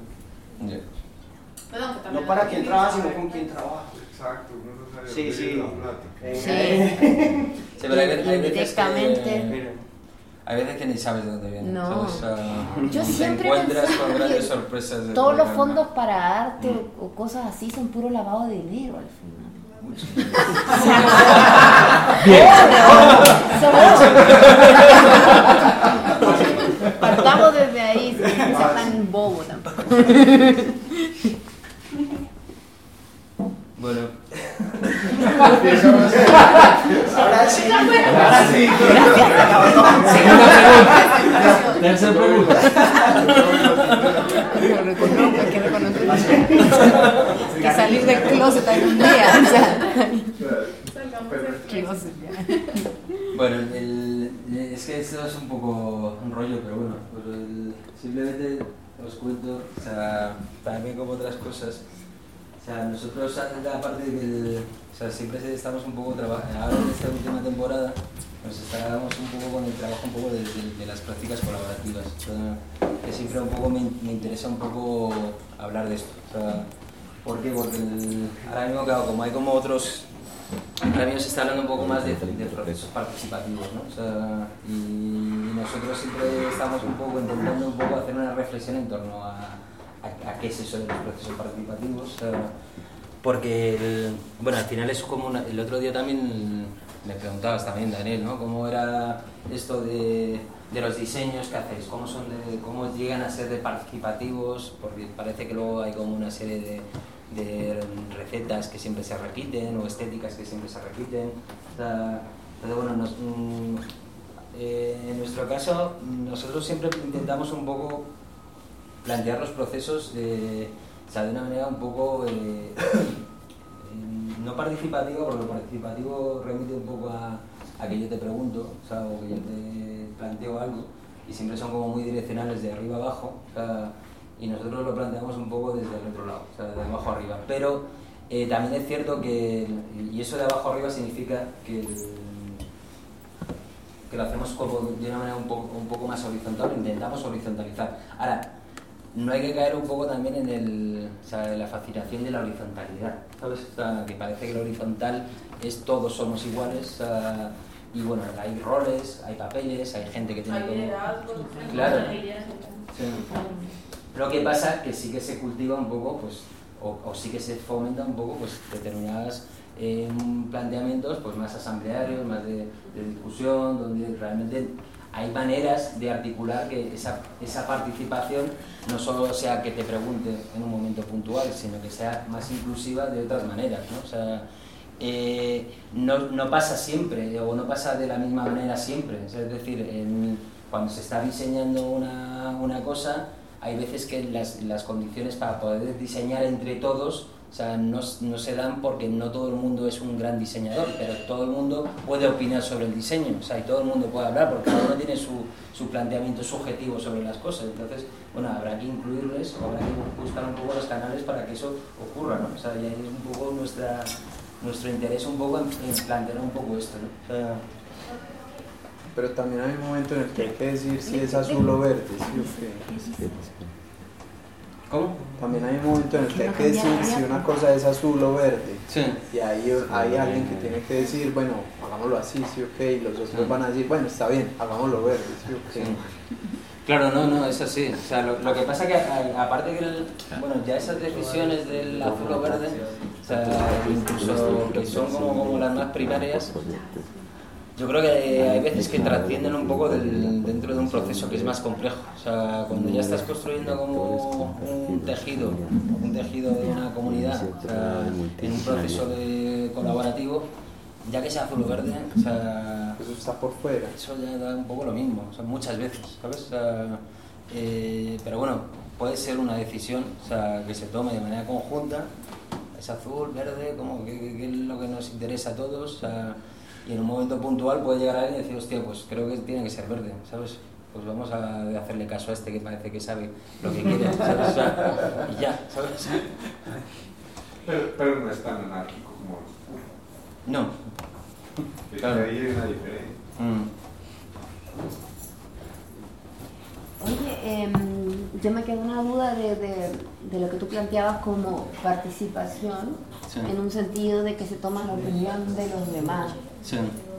no para quién trabaja sino con quién trabaja. Exacto, uno no sabe Sí, sí. la plática. Sí, pero hay veces Directamente. hay veces que ni sabes de dónde viene. No. ¿Sabes? Yo te siempre encuentras pensaba con grandes que sorpresas. de todos los verdad. fondos para arte o cosas así son puro lavado de dinero al final. Bien. Partamos desde ahí, sin ser tan bobo tampoco. Bueno, Ahora sí. Segunda pregunta. Tercera pregunta. Lo reconozco, hay que reconocerlo. Que salir del closet en un día, o sea, closet ya. bueno es que esto es un poco un rollo, pero bueno, pues simplemente os cuento, o sea, también como otras cosas. O sea, nosotros, aparte de que o sea, siempre estamos un poco trabajando, ahora en esta última temporada, nos estábamos un poco con el trabajo un poco de las prácticas colaborativas. O sea, que siempre un poco me interesa un poco hablar de esto. O sea, ¿por qué? Porque ahora mismo, claro, como hay como otros, ahora mismo se está hablando un poco más de procesos participativos, ¿no? O sea, y nosotros siempre estamos un poco intentando un poco hacer una reflexión en torno a qué es eso de los procesos participativos, porque bueno, al final es como el otro día también me preguntabas también, Daniel, ¿no? ¿Cómo era esto de los diseños que hacéis? ¿Cómo llegan a ser de participativos? Porque parece que luego hay como una serie de recetas que siempre se repiten o estéticas que siempre se repiten. O sea, entonces, bueno, en nuestro caso, nosotros siempre intentamos un poco plantear los procesos de una manera un poco no participativa, porque lo participativo remite un poco a que yo te pregunto, o sea, o que yo te planteo algo, y siempre son como muy direccionales de arriba abajo, o sea, y nosotros lo planteamos un poco desde el otro lado, o sea, de abajo arriba. Pero también es cierto que, y eso de abajo arriba significa que lo hacemos como de una manera un poco más horizontal, intentamos horizontalizar. Ahora, no hay que caer un poco también en la fascinación de la horizontalidad, ¿sabes? O sea, que parece que lo horizontal es todos somos iguales, y bueno, hay roles, hay papeles, hay gente que tiene hay liderazgos, claro. Sí. Lo que pasa es que sí que se cultiva un poco, pues, o sí que se fomenta un poco, pues, determinadas planteamientos, pues, más asamblearios, más de discusión, donde realmente hay maneras de articular que esa participación no solo sea que te pregunte en un momento puntual, sino que sea más inclusiva de otras maneras, ¿no? O sea, no pasa siempre, o no pasa de la misma manera siempre. Es decir, cuando se está diseñando una cosa, hay veces que las condiciones para poder diseñar entre todos, o sea, no se dan porque no todo el mundo es un gran diseñador, pero todo el mundo puede opinar sobre el diseño, o sea, y todo el mundo puede hablar, porque cada uno tiene su planteamiento subjetivo sobre las cosas. Entonces, bueno, habrá que incluirles, o habrá que buscar un poco los canales para que eso ocurra, ¿no? O sea, y ahí es un poco nuestro interés un poco en plantear un poco esto, ¿no? O sea, pero también hay un momento en el que hay que decir si es azul o verde, ¿sí o qué? ¿Cómo? También hay un momento en el que hay que decir si una cosa es azul o verde. Sí. Y ahí hay alguien que tiene que decir, bueno, hagámoslo así, sí, ok. Y los otros van a decir, bueno, está bien, hagámoslo verde, sí, ok. Sí. Claro, no, es así. O sea, lo que pasa que aparte que bueno, ya esas decisiones del azul o verde, o sea, incluso que son como las más primarias, yo creo que hay veces que trascienden un poco dentro de un proceso que es más complejo. O sea, cuando ya estás construyendo como un tejido de una comunidad, o sea, en un proceso colaborativo, ya que sea azul o verde, o sea, eso está por fuera. Eso ya da un poco lo mismo, o sea, muchas veces, ¿sabes? O sea, pero bueno, puede ser una decisión, o sea, que se tome de manera conjunta, es azul, verde, como que es lo que nos interesa a todos, o sea, y en un momento puntual puede llegar alguien y decir, hostia, pues creo que tiene que ser verde, ¿sabes? Pues vamos a hacerle caso a este que parece que sabe lo que quiere, ¿sabes? O sea, y ya, ¿sabes? Pero no es tan anárquico como... No. Claro. Ahí hay una diferencia. Oye, yo me quedé una duda de lo que tú planteabas como participación, sí, en un sentido de que se toma la opinión de los demás. Sí.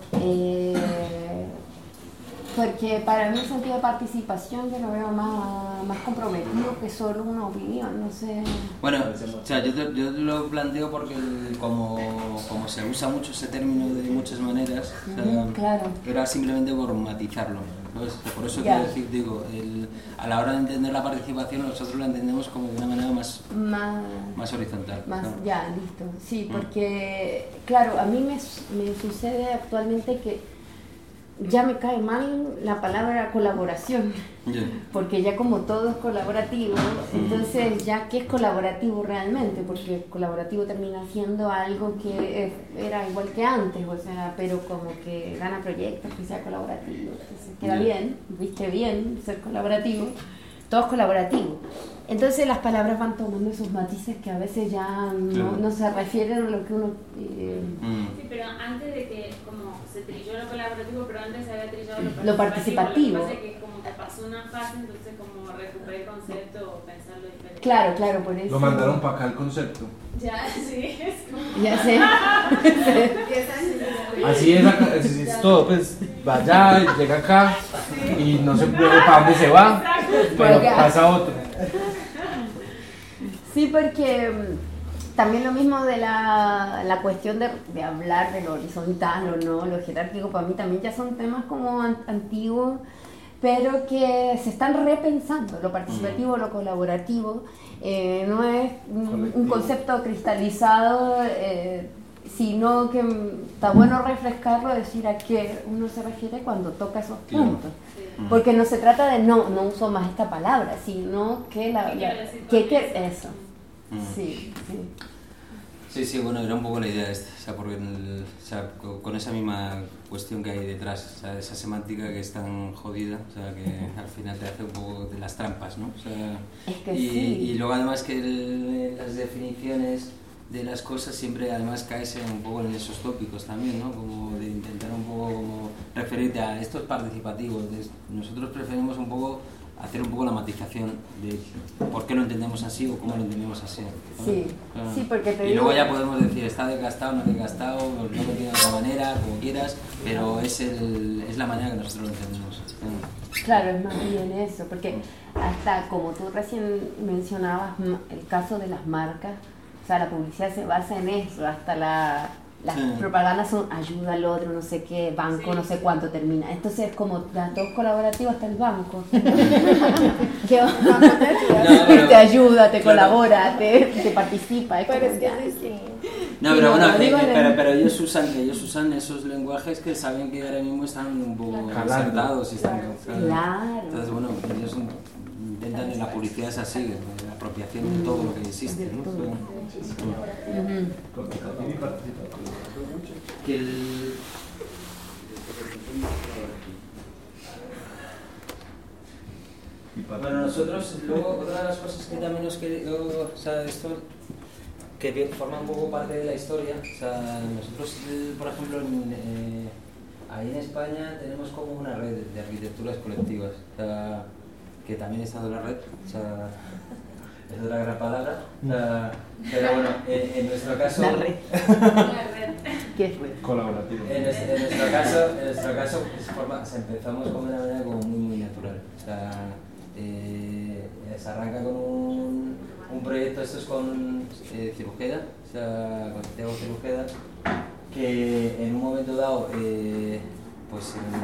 Porque para mí el sentido de participación yo lo veo más comprometido que solo una opinión, no sé. Bueno, o sea, yo lo planteo porque como se usa mucho ese término de muchas maneras, o sea, claro, era simplemente por matizarlo, ¿sabes? Por eso quiero decir, digo, a la hora de entender la participación nosotros la entendemos como de una manera más horizontal. Más, ¿no? Ya, listo. Sí, porque, claro, a mí me sucede actualmente que ya me cae mal la palabra colaboración, porque ya como todo es colaborativo, entonces ya ¿qué es colaborativo realmente? Porque colaborativo termina siendo algo que era igual que antes, o sea, pero como que gana proyectos que sea colaborativo, entonces queda bien, viste bien ser colaborativo, todo es colaborativo. Entonces las palabras van tomando esos matices que a veces ya no se refieren a lo que uno... Sí, pero antes de que como se trilló lo colaborativo, pero antes se había trillado lo participativo. Lo que pasa es que como que pasó una fase, entonces como recuperé el concepto o pensarlo diferente. Claro, por eso. Lo mandaron para acá el concepto. Ya, sí, es como... Ya sé. Así es todo, pues vaya, llega acá y no se puede para dónde se va, pero pasa otro. Sí, porque también lo mismo de la cuestión de hablar de lo horizontal o no, lo jerárquico, para mí también ya son temas como antiguos, pero que se están repensando. Lo participativo, lo colaborativo, no es un concepto cristalizado, sino que está bueno refrescarlo, decir a qué uno se refiere cuando toca esos puntos. Porque no se trata de no uso más esta palabra, sino que eso. Sí, bueno, era un poco la idea esta, o sea, porque con esa misma cuestión que hay detrás, o sea, esa semántica que es tan jodida, o sea, que al final te hace un poco de las trampas, ¿no? O sea, es que y luego además que las definiciones de las cosas siempre además caes un poco en esos tópicos también, ¿no? Como de intentar un poco como referirte a estos participativos. Nosotros preferimos un poco hacer un poco la matización de por qué lo entendemos así o cómo lo entendemos así, ¿no? Sí, porque y luego ya podemos decir está desgastado, no desgastado, no lo tiene de otra manera, como quieras, pero es la manera que nosotros lo entendemos. Claro, es más bien eso, porque hasta como tú recién mencionabas el caso de las marcas, o sea, la publicidad se basa en eso, hasta las propagandas son ayuda al otro, no sé qué, banco, no sé cuánto termina. Entonces es como todo colaborativo hasta el banco. ¿Qué te ayuda, te colabora, te participa. Pero es que es distinto. No, pero bueno, pero ellos usan esos lenguajes que saben que ahora mismo están un poco insertados y están... Claro. Entonces, bueno, ellos intentan en la publicidad es así, la apropiación de todo lo que existe, ¿no? Bueno, nosotros, luego, otra de las cosas que también nos querido, o sea, esto que forma un poco parte de la historia, o sea, nosotros, por ejemplo, ahí en España tenemos como una red de arquitecturas colectivas, o sea, que también está en la red, o sea, es otra gran palabra. Pero bueno, en nuestro caso... La red. ¿Qué es red? Colaborativo. En nuestro caso pues, empezamos con una manera como muy natural. O sea, se arranca con un proyecto, esto es con Cirujeda, o sea, con Santiago Cirujeda, que en un momento dado pues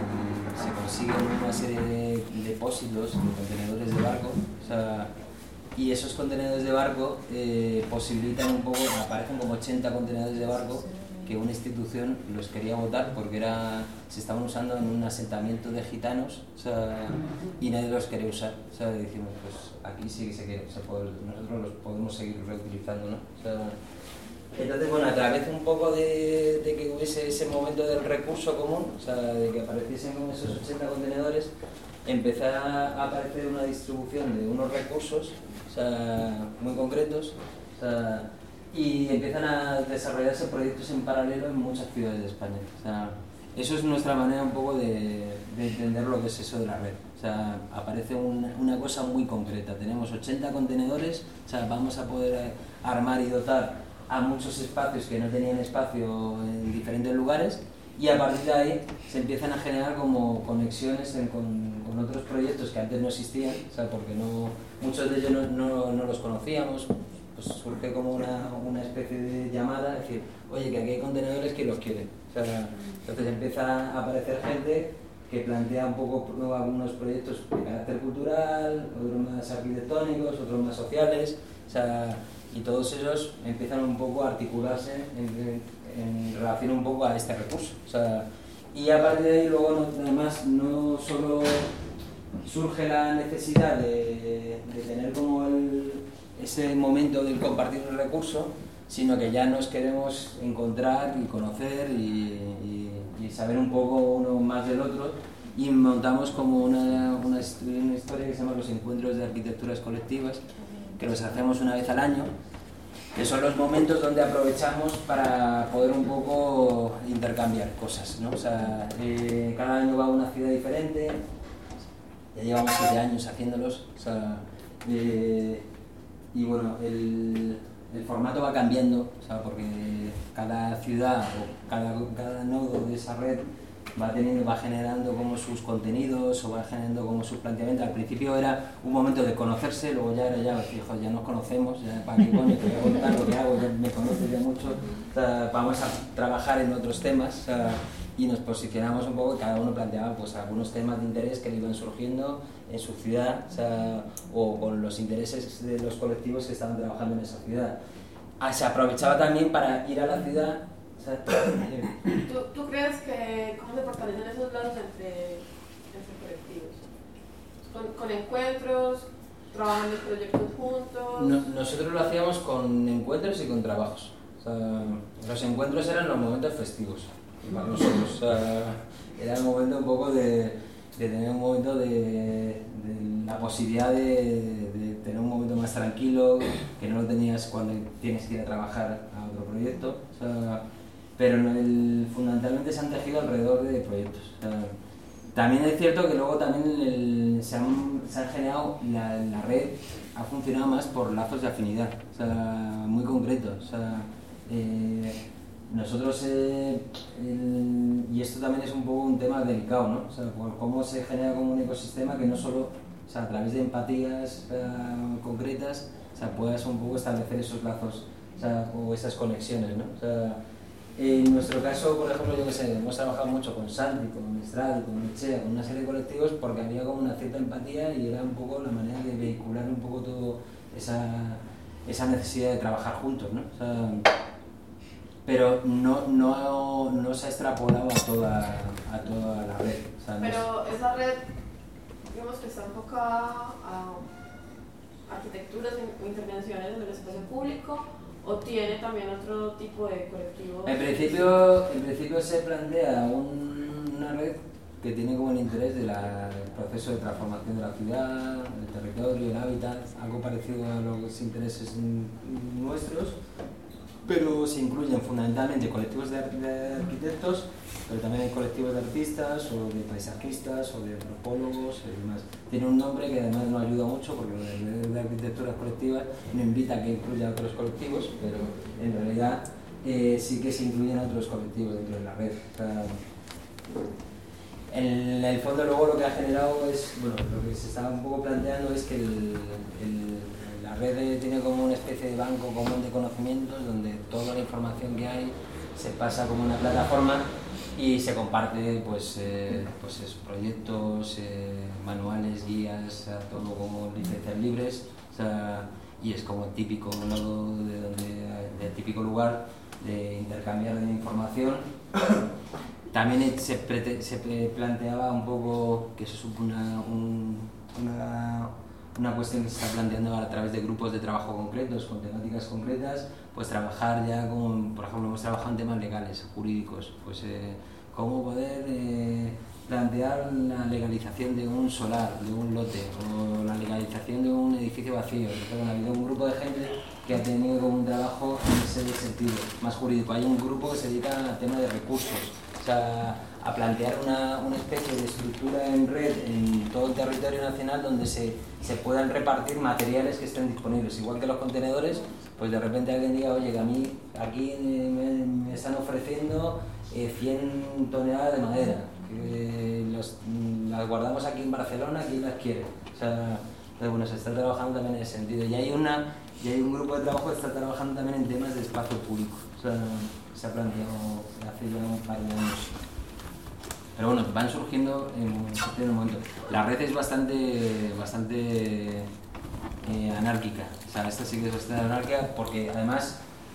se consiguen una serie de depósitos, de contenedores de barco, o sea, y esos contenedores de barco posibilitan un poco, aparecen como 80 contenedores de barco que una institución los quería votar porque se estaban usando en un asentamiento de gitanos, o sea, y nadie los quería usar. O sea, decimos, pues aquí sí que se quiere, o sea, nosotros los podemos seguir reutilizando, ¿no? O sea, entonces, bueno, a través un poco de que hubiese ese momento del recurso común, o sea, de que apareciesen como esos 80 contenedores, empezó a aparecer una distribución de unos recursos, o sea, muy concretos, o sea, y empiezan a desarrollarse proyectos en paralelo en muchas ciudades de España. O sea, eso es nuestra manera un poco de entender lo que es eso de la red. O sea, aparece una cosa muy concreta. Tenemos 80 contenedores, o sea, vamos a poder armar y dotar a muchos espacios que no tenían espacio en diferentes lugares, y a partir de ahí se empiezan a generar como conexiones con otros proyectos que antes no existían, o sea, porque muchos de ellos no los conocíamos. Pues surge como una especie de llamada, es decir, oye, que aquí hay contenedores que los quieren. O sea, entonces empieza a aparecer gente que plantea un poco algunos proyectos de carácter cultural, otros más arquitectónicos, otros más sociales, o sea, y todos esos empiezan un poco a articularse en relación un poco a este recurso. O sea, y a partir de ahí luego además no solo surge la necesidad de tener como ese momento del compartir el recurso, sino que ya nos queremos encontrar y conocer y saber un poco uno más del otro, y montamos como una historia que se llama los encuentros de arquitecturas colectivas, que los hacemos una vez al año, que son los momentos donde aprovechamos para poder un poco intercambiar cosas, ¿no? O sea, cada año va a una ciudad diferente, ya llevamos 7 años haciéndolos, o sea, y bueno, el formato va cambiando, o sea, porque cada ciudad o cada nodo de esa red va generando como sus contenidos o va generando como sus planteamientos. Al principio era un momento de conocerse, luego ya ya nos conocemos, ya para qué coño te voy a contar lo que hago, ya me conoces ya mucho, o sea, vamos a trabajar en otros temas, o sea, y nos posicionamos un poco, cada uno planteaba pues algunos temas de interés que le iban surgiendo en su ciudad, o sea, o con los intereses de los colectivos que estaban trabajando en esa ciudad. Se aprovechaba también para ir a la ciudad. O sea, ¿Tú crees que cómo se fortalecen esos lazos entre colectivos? ¿Con encuentros? ¿Trabajando en proyectos juntos? Nosotros lo hacíamos con encuentros y con trabajos. O sea, los encuentros eran los momentos festivos para nosotros. O sea, era el momento un poco de tener un momento de la posibilidad de tener un momento más tranquilo, que no lo tenías cuando tienes que ir a trabajar a otro proyecto. O sea, pero fundamentalmente se han tejido alrededor de proyectos. O sea, también es cierto que luego también se han generado, la red ha funcionado más por lazos de afinidad, o sea, muy concretos. O sea, nosotros, y esto también es un poco un tema delicado, ¿no? O sea, por cómo se genera como un ecosistema que no solo, o sea, a través de empatías concretas, o sea, puedas un poco establecer esos lazos, o sea, o esas conexiones, ¿no? O sea, en nuestro caso, por ejemplo, yo que sé, hemos trabajado mucho con Santi, con Mistral, con Michea, con una serie de colectivos, porque había como una cierta empatía y era un poco la manera de vehicular un poco todo esa necesidad de trabajar juntos, ¿no? O sea, pero no se ha extrapolado a toda la red. O sea, pero esa red, digamos que está enfocada a arquitecturas o intervenciones en el espacio público, ¿o tiene también otro tipo de colectivos? En principio se plantea una red que tiene como el interés del proceso de transformación de la ciudad, el territorio, el hábitat, algo parecido a los intereses nuestros, pero se incluyen fundamentalmente colectivos de arquitectos, pero también hay colectivos de artistas o de paisajistas o de antropólogos y demás. Tiene un nombre que además no ayuda mucho porque la red de arquitecturas colectivas no invita a que incluya otros colectivos, pero en realidad sí que se incluyen otros colectivos dentro de la red. O sea, en el fondo luego lo que ha generado es, bueno, lo que se estaba un poco planteando es que la red tiene como una especie de banco común de conocimientos donde toda la información que hay se pasa como una plataforma y se comparte pues esos proyectos, manuales, guías, todo como licencias libres, o sea, y es como el típico nodo del típico lugar de intercambiar de información. También se planteaba un poco que eso es una cuestión que se está planteando a través de grupos de trabajo concretos, con temáticas concretas, pues trabajar ya con, por ejemplo, hemos trabajado en temas legales, jurídicos, pues cómo poder plantear la legalización de un solar, de un lote, o la legalización de un edificio vacío. Entonces, ha habido un grupo de gente que ha tenido como un trabajo en ese sentido, más jurídico. Hay un grupo que se dedica al tema de recursos, o sea, a plantear una especie de estructura en red en todo el territorio nacional donde se puedan repartir materiales que estén disponibles. Igual que los contenedores, pues de repente alguien diga, oye, que a mí aquí me están ofreciendo 100 toneladas de madera, que las guardamos aquí en Barcelona, ¿quién las quiere? O sea, bueno, se está trabajando también en ese sentido. Y hay un grupo de trabajo que está trabajando también en temas de espacio público. O sea, se ha planteado hace ya un par de años. Pero bueno, van surgiendo en un momento. La red es bastante anárquica. O sea, esta sí que es bastante anárquica porque además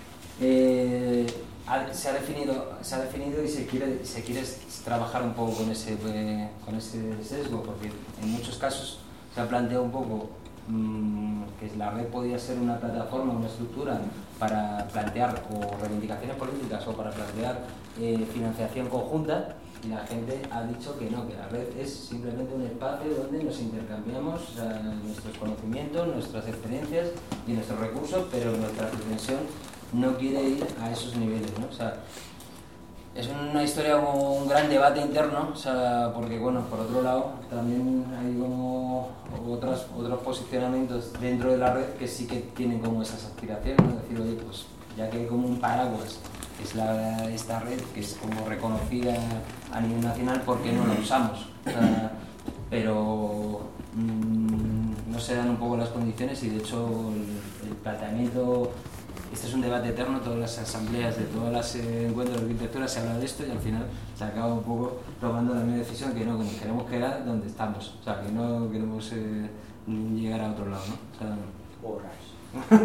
se ha definido y se quiere trabajar un poco con ese sesgo, porque en muchos casos se ha planteado un poco que la red podía ser una plataforma, una estructura para plantear o reivindicaciones políticas o para plantear financiación conjunta, y la gente ha dicho que no, que la red es simplemente un espacio donde nos intercambiamos nuestros conocimientos, nuestras experiencias y nuestros recursos, pero nuestra pretensión no quiere ir a esos niveles, ¿no? O sea, es una historia como un gran debate interno, o sea, porque bueno, por otro lado también hay como otros posicionamientos dentro de la red que sí que tienen como esas aspiraciones, ¿no? Decir, oye, pues ya que hay como un paraguas, que es esta red que es como reconocida a nivel nacional, ¿por qué no la usamos? O sea, pero no se dan un poco las condiciones y de hecho el planteamiento. Este es un debate eterno, todas las asambleas de todos los encuentros de arquitectura se habla de esto y al final se acaba un poco tomando la misma decisión que no, que queremos quedar donde estamos, o sea, que no queremos llegar a otro lado, ¿no? O sea,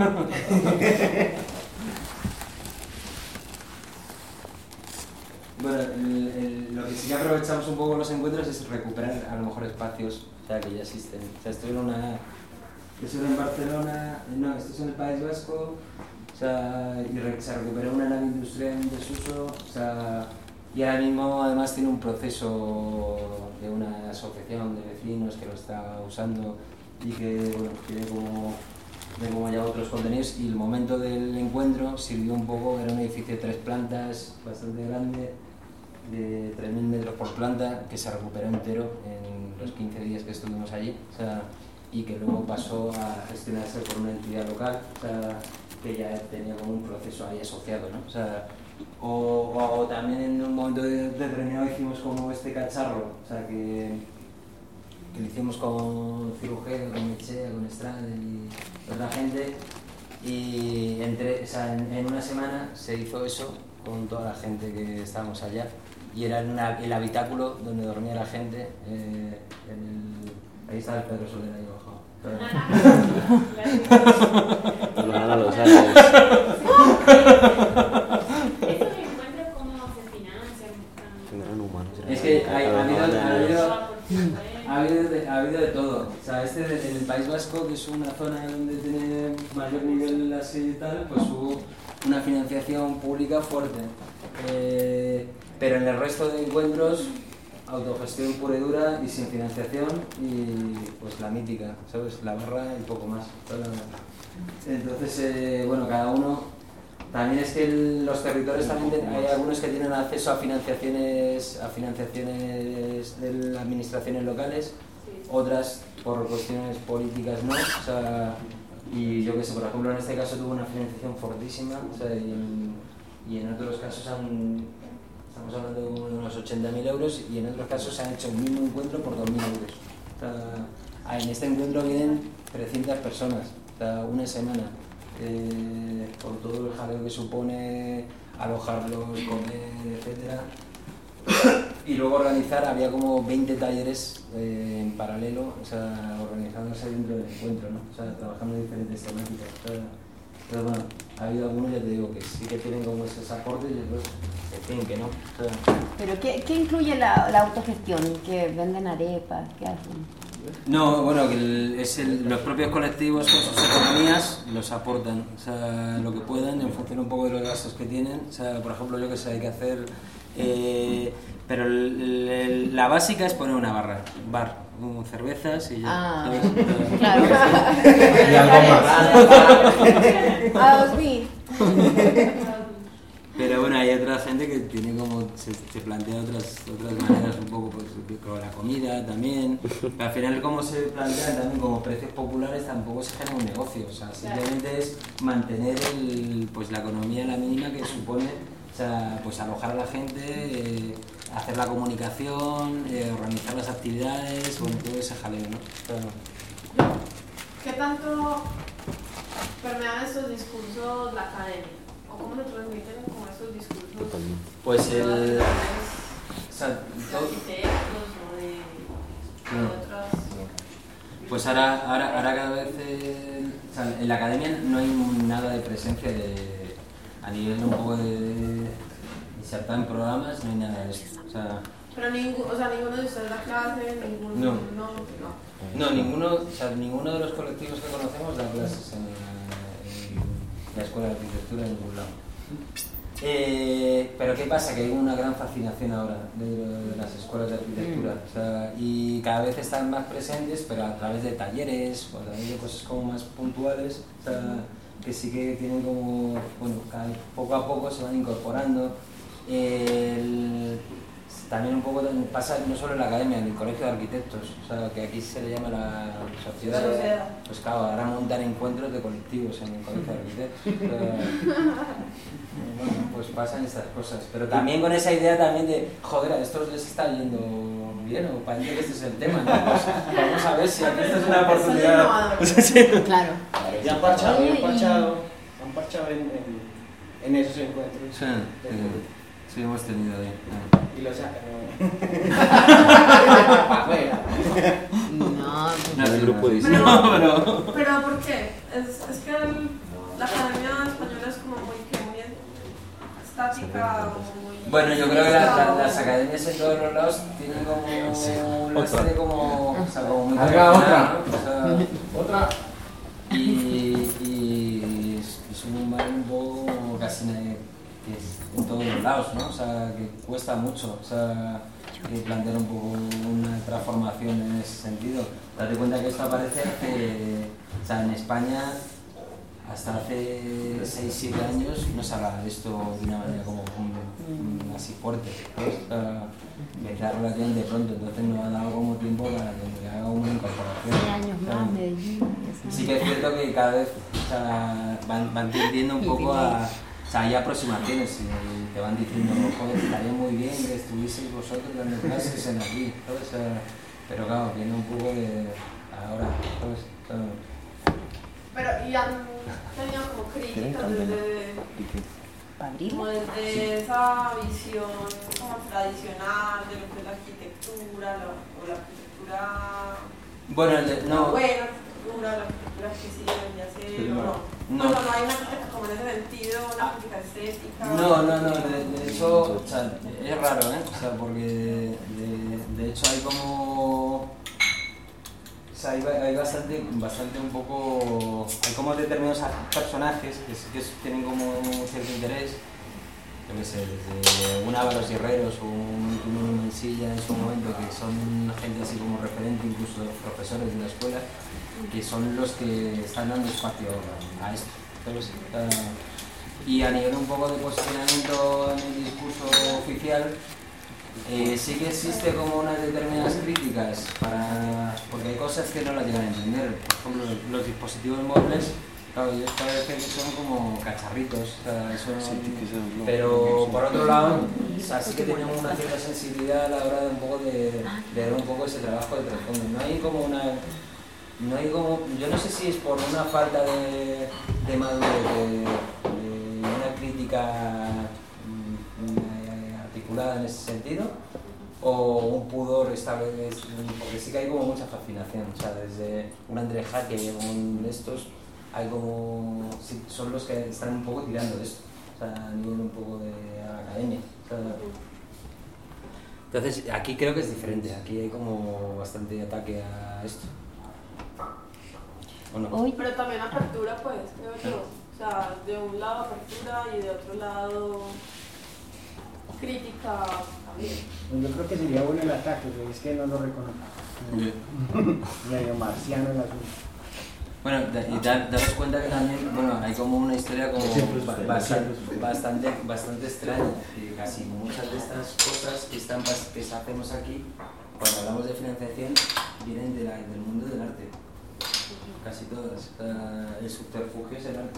bueno, lo que sí que aprovechamos un poco los encuentros es recuperar a lo mejor espacios, o sea, que ya existen. O sea, estoy en Barcelona, no, esto es en el País Vasco. O sea, y se recuperó una nave industrial en desuso, o sea, y ahora mismo además tiene un proceso de una asociación de vecinos que lo está usando y que bueno, tiene como ya otros contenidos, y el momento del encuentro sirvió un poco, era un edificio de 3 plantas, bastante grande, de 3.000 metros por planta, que se recuperó entero en los 15 días que estuvimos allí, o sea, y que luego pasó a gestionarse por una entidad local, o sea, que ya tenía como un proceso ahí asociado, ¿no? O sea, o también en un momento determinado hicimos como este cacharro, o sea, que lo hicimos con Cirujeo, con Michea, con Estrada y otra gente, y en una semana se hizo eso con toda la gente que estábamos allá, y era el habitáculo donde dormía la gente, ahí está el Pedro Soler ahí abajo. Lorana lo sabe. ¿Estos encuentros cómo se financian? Es que ha habido de todo. O sea, en el País Vasco, que es una zona donde tiene mayor nivel así y tal, pues hubo una financiación pública fuerte. Pero en el resto de encuentros, autogestión pura y dura y sin financiación, y pues la mítica, ¿sabes? La barra y poco más. Entonces, bueno, cada uno también es que los territorios también hay algunos que tienen acceso a financiaciones de las administraciones locales, otras por cuestiones políticas no, o sea, y yo que sé, por ejemplo en este caso tuvo una financiación fortísima, o sea, y en otros casos estamos hablando de unos 80.000 euros y en otros casos se han hecho el mismo encuentro por 2.000 euros. O sea, en este encuentro vienen 300 personas, o sea, una semana, por todo el jaleo que supone alojarlos, comer, etcétera. Y luego organizar, había como 20 talleres en paralelo, o sea, organizándose dentro del encuentro, ¿no? O sea, trabajando en diferentes temáticas. O sea, pero bueno, ha habido algunos, ya te digo, que sí que tienen como esos aportes y otros que tienen que no. O sea, ¿Pero qué incluye la autogestión? ¿Que venden arepas? ¿Qué hacen? no, bueno, que los propios colectivos con sus economías los aportan, o sea, lo que puedan en función un poco de los gastos que tienen. O sea, por ejemplo, yo que sé, hay que hacer... pero la básica es poner una bar con cervezas y ya. Claro. Y algo más. A 2.000. Pero bueno, hay otra gente que tiene como se plantea otras maneras un poco, pues, con la comida también. Pero al final, como se plantean también como precios populares, tampoco se genera un negocio. O sea, simplemente es mantener pues la economía en la mínima que supone, o sea, pues alojar a la gente, hacer la comunicación, organizar las actividades, bueno, todo ese jaleo, ¿no? Pero... ¿Qué tanto permean estos discursos la academia? ¿O cómo se transmiten como estos discursos? Pues de o sea, arquitectos o de otras... Pues ahora cada vez o sea, en la academia no hay nada de presencia a nivel un poco de insertar en programas, no hay nada de esto. O sea, pero ninguno de ustedes da clase, ninguno... No, ninguno de los colectivos que conocemos da clases en la escuela de arquitectura en ningún lado. Pero ¿qué pasa? Que hay una gran fascinación ahora de las escuelas de arquitectura, o sea, y cada vez están más presentes, pero a través de talleres o a través de cosas como más puntuales, o sea, que sí que tienen como, bueno, poco a poco se van incorporando. También un poco pasa no solo en la academia, en el colegio de arquitectos, o sea, que aquí se le llama la sociedad. Pues claro, ahora montan encuentros de colectivos en el colegio de arquitectos. Bueno, pues pasan estas cosas, pero también con esa idea también de, joder, a estos les está yendo bien, o parece que este es el tema, ¿no? Pues vamos a ver si aquí esto es una oportunidad. Claro. Ya han parchado en esos encuentros. Sí, hemos tenido ahí. Y lo sacan. No, el grupo dice. Pero ¿por qué? Es que la academia española es como muy estática o muy... Bueno, yo creo que las academias en todos los lados tienen como un lastre como, o sea, como muy otra. ¿no? O sea, Otra. Y es un mal un poco casi que es en todos los lados, ¿no? O sea, que cuesta mucho, o sea, que plantear un poco una transformación en ese sentido. Date cuenta que esto aparece o sea, en España hasta hace 6-7 años no se hablaba de esto de una manera como así fuerte, ¿sabes? O sea, empezar relativamente pronto, entonces no ha dado como tiempo para que haga una incorporación. 6 años más, Medellín. Sí que es cierto que cada vez, o sea, van tendiendo un poco a... O sea, hay aproximaciones y te van diciendo, joder, estaría muy bien que estuvieseis vosotros dando clases en aquí, ¿sabes? O sea, pero claro, viene un poco de ahora, ¿sabes? O sea, pero, y han tenido como críticas desde esa visión como tradicional de lo que es la arquitectura, o la arquitectura... Bueno, no... la arquitectura que sí debería ser, no hay una crítica como en ese sentido, una crítica estética. No, de hecho, o sea, es raro, o sea, porque de hecho hay como... O sea, hay bastante un poco... Hay como determinados personajes que tienen como cierto interés, yo qué sé, desde un Álvaro Sierreros o un Mansilla en su momento, que son gente así como referente, incluso profesores de la escuela, que son los que están dando espacio a esto. Y a nivel un poco de posicionamiento en el discurso oficial, sí que existe como unas determinadas críticas, porque hay cosas que no las llegan a entender. Por ejemplo, los dispositivos móviles, claro, ellos parece que son como cacharritos, o sea, pero por otro lado, o sea, sí que tenemos una cierta sensibilidad a la hora de un poco de ver un poco ese trabajo de trasfondo. No hay como, yo no sé si es por una falta de madurez, de una crítica articulada en ese sentido, o un pudor establecido, porque sí que hay como mucha fascinación, o sea, desde un André Jaque, un estos, hay como, sí, son los que están un poco tirando de esto, o sea, a nivel un poco de academia. O sea, entonces, aquí creo que es diferente, aquí hay como bastante ataque a esto. ¿O no? Pero también apertura, pues, creo yo. O sea, de un lado apertura y de otro lado crítica también. Yo creo que sería bueno el ataque, pero es que no lo reconozco. Medio marciano el asunto. Bueno, y daros cuenta que también, bueno, hay como una historia como bastante extraña, que casi muchas de estas cosas que hacemos aquí, cuando hablamos de financiación, vienen del mundo del arte. Casi todas. El subterfugio es el arte.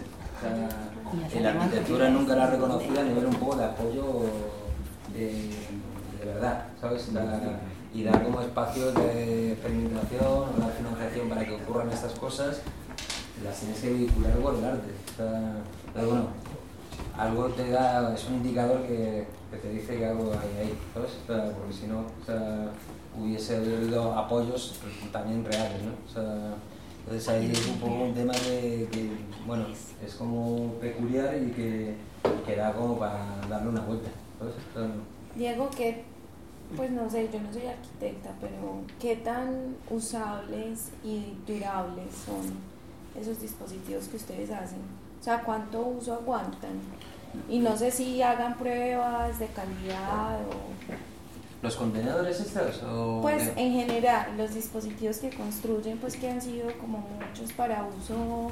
La arquitectura nunca la ha reconocido a nivel un poco de apoyo de verdad, ¿sabes? Y dar como espacios de experimentación o dar financiación para que ocurran estas cosas, las tienes que vincular con el arte. Pero bueno, algo te da, es un indicador que te dice que algo hay ahí, ¿sabes? Porque si no, hubiese habido apoyos también reales, ¿no? Entonces ahí es un poco un tema que bueno, es como peculiar y que da como para darle una vuelta, ¿sabes? Diego, pues no sé, yo no soy arquitecta, pero ¿qué tan usables y durables son esos dispositivos que ustedes hacen? O sea, ¿cuánto uso aguantan? Y no sé si hagan pruebas de calidad o... ¿Los contenedores estos? Pues en general, los dispositivos que construyen, pues que han sido como muchos para uso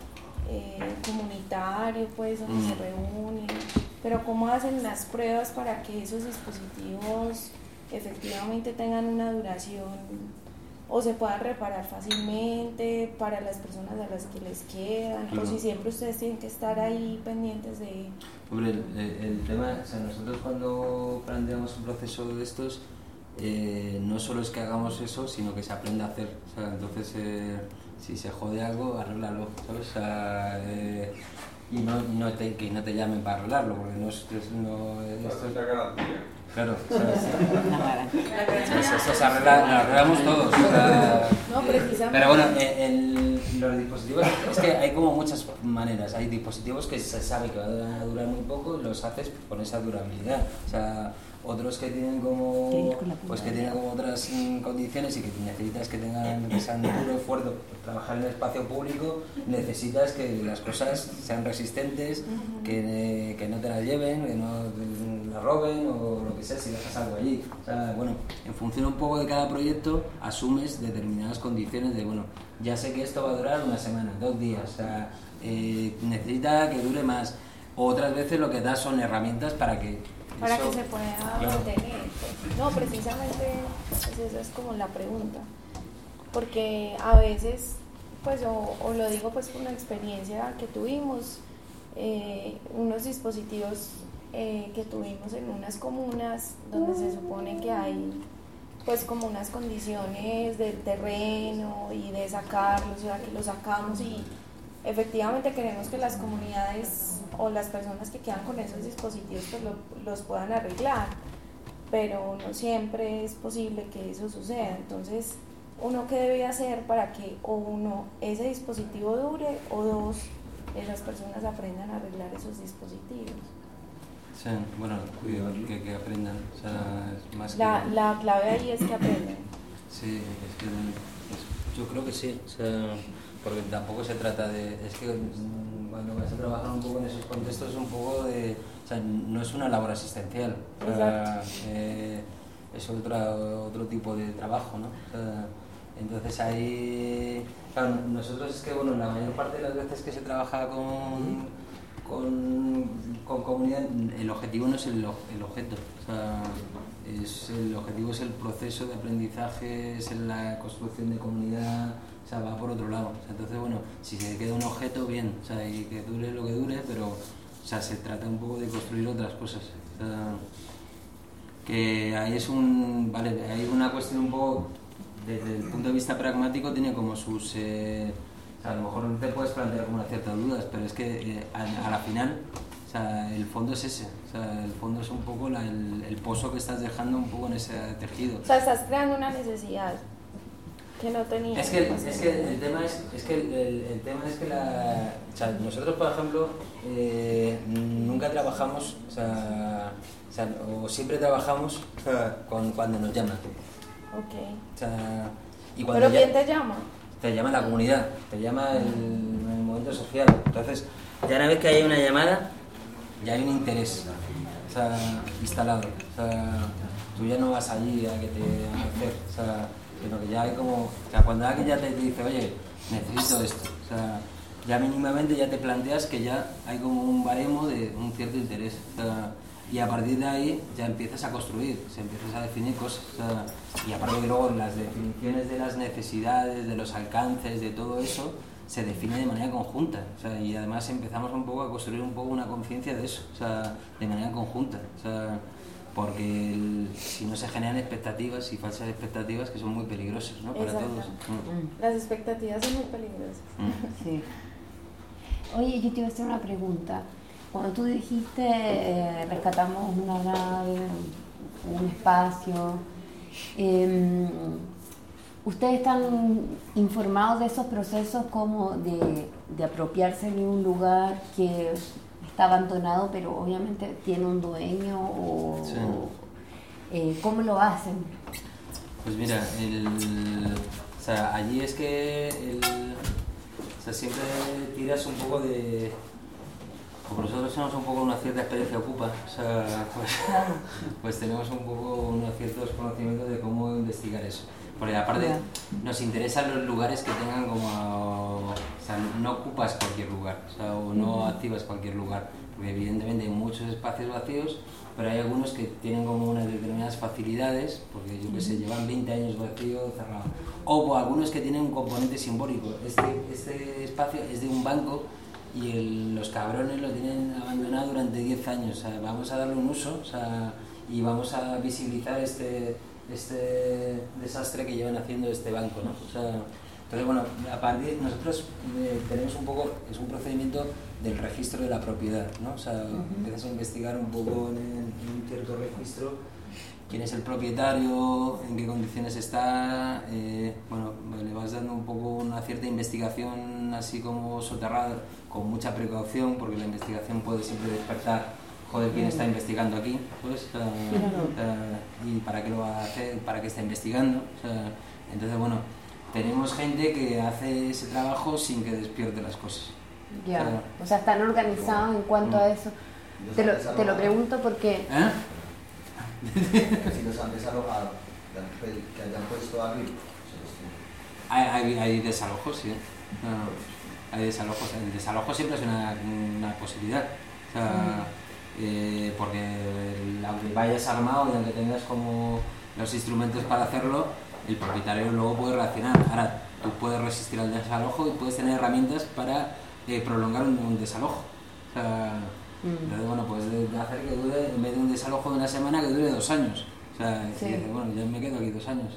comunitario, pues donde se reúnen, pero ¿cómo hacen las pruebas para que esos dispositivos efectivamente tengan una duración o se puedan reparar fácilmente para las personas a las que les quedan? O si siempre ustedes tienen que estar ahí pendientes de... Hombre, el tema, o sea, nosotros cuando planteamos un proceso de estos, no solo es que hagamos eso, sino que se aprende a hacer. O sea, entonces, si se jode algo, arréglalo, ¿sabes? O sea, y que no te llamen para arreglarlo, porque no es claro, eso se arreglamos todos. O sea, no, precisamente. Pero bueno, los dispositivos, es que hay como muchas maneras. Hay dispositivos que se sabe que van a durar muy poco y los haces con esa durabilidad. O sea, otros que tienen como otras condiciones y que necesitas que sean duro esfuerzo. Trabajar en el espacio público necesitas que las cosas sean resistentes, que no te las lleven, que no la roben o lo que sea si dejas algo allí. O sea, bueno, en función un poco de cada proyecto asumes determinadas condiciones de, bueno, ya sé que esto va a durar una semana, 2 días, o sea, necesita que dure más. Otras veces lo que das son herramientas para que se pueda mantener. No, precisamente pues esa es como la pregunta, porque a veces, pues o lo digo pues por una experiencia que tuvimos, unos dispositivos que tuvimos en unas comunas donde se supone que hay pues como unas condiciones del terreno y de sacarlos, o sea que los sacamos y efectivamente queremos que las comunidades o las personas que quedan con esos dispositivos pues los puedan arreglar, pero no siempre es posible que eso suceda. Entonces, ¿uno qué debe hacer para que o uno, ese dispositivo dure, o dos, esas personas aprendan a arreglar esos dispositivos? Sí, bueno, que aprendan, o sea, es más la clave ahí es que aprendan. Sí, es que yo creo que sí, o sea, porque tampoco se trata de, es que cuando vas a trabajar un poco en esos contextos es un poco de, o sea, no es una labor asistencial, o sea, es otro tipo de trabajo, ¿no? O sea, entonces ahí, claro, nosotros es que, bueno, la mayor parte de las veces que se trabaja con con comunidad, el objetivo no es el objeto, o sea, el objetivo es el proceso de aprendizaje, es la construcción de comunidad, o sea, va por otro lado. O sea, entonces, bueno, si se queda un objeto, bien, o sea, y que dure lo que dure, pero o sea, se trata un poco de construir otras cosas. O sea, que ahí es vale, hay una cuestión un poco, desde el punto de vista pragmático, tiene como sus... o sea, a lo mejor te puedes plantear como una ciertas dudas, pero es que a la final, o sea, el fondo es ese. O sea, el fondo es un poco el pozo que estás dejando un poco en ese tejido. O sea, estás creando una necesidad que no tenías. Es que el tema es que o sea, nosotros, por ejemplo, nunca trabajamos, o siempre trabajamos cuando nos llaman. Ok. O sea, y ¿Pero quién te llama? Te llama la comunidad, te llama el momento social. Entonces, ya una vez que hay una llamada, ya hay un interés, o sea, instalado. O sea, tú ya no vas allí a que te hacer, o sea, sino que ya hay como, o sea, cuando alguien ya te dice, oye, necesito esto, o sea, ya mínimamente ya te planteas que ya hay como un baremo de un cierto interés. O sea, y a partir de ahí ya empiezas a construir, se empiezas a definir cosas. O sea, y aparte que luego las definiciones de las necesidades, de los alcances, de todo eso, se define de manera conjunta. O sea, y además empezamos un poco a construir un poco una conciencia de eso, o sea, de manera conjunta. O sea, porque si no se generan expectativas y falsas expectativas que son muy peligrosas, ¿no? Para todos. Las expectativas son muy peligrosas. Sí. Oye, yo te iba a hacer una pregunta. Cuando tú dijiste rescatamos una nave, un espacio, ¿ustedes están informados de esos procesos como de apropiarse de un lugar que está abandonado pero obviamente tiene un dueño o cómo lo hacen? Pues mira, o sea, allí es que o sea, siempre tiras un poco de... Como nosotros tenemos un poco una cierta experiencia ocupa, o sea, pues tenemos un poco unos ciertos conocimientos de cómo investigar eso. Porque aparte nos interesan los lugares que tengan como... O sea, no ocupas cualquier lugar, o sea, o no activas cualquier lugar. Porque evidentemente hay muchos espacios vacíos, pero hay algunos que tienen como unas determinadas facilidades, porque yo que sé, llevan 20 años vacío, cerrado. O algunos que tienen un componente simbólico. Este espacio es de un banco y los cabrones lo tienen abandonado durante 10 años. O sea, vamos a darle un uso, o sea, y vamos a visibilizar este desastre que llevan haciendo este banco, ¿no? O sea, entonces, bueno, a partir nosotros tenemos un poco, es un procedimiento del registro de la propiedad, ¿no? O sea, empiezas a investigar un poco en un cierto registro quién es el propietario, en qué condiciones está, bueno, le vas dando un poco una cierta investigación así como soterrada, con mucha precaución, porque la investigación puede siempre despertar, joder, ¿quién está investigando aquí? Pues, ¿y para qué lo va a hacer? ¿Para qué está investigando? O sea, entonces, bueno, tenemos gente que hace ese trabajo sin que despierte las cosas. Ya, o sea, están organizados en cuanto a eso. Te lo pregunto porque... Si los han desalojado, que hayan puesto a vivir. Hay desalojos, sí. Hay desalojos. El desalojo siempre es una posibilidad. O sea, porque aunque vayas armado y aunque tengas como los instrumentos para hacerlo, el propietario luego puede reaccionar. Ahora, tú puedes resistir al desalojo y puedes tener herramientas para prolongar un desalojo. O sea, entonces, bueno, puedes hacer que dure, en vez de un desalojo de una semana, que dure 2 años. O sea, sí. Y dices, bueno, ya me quedo aquí 2 años.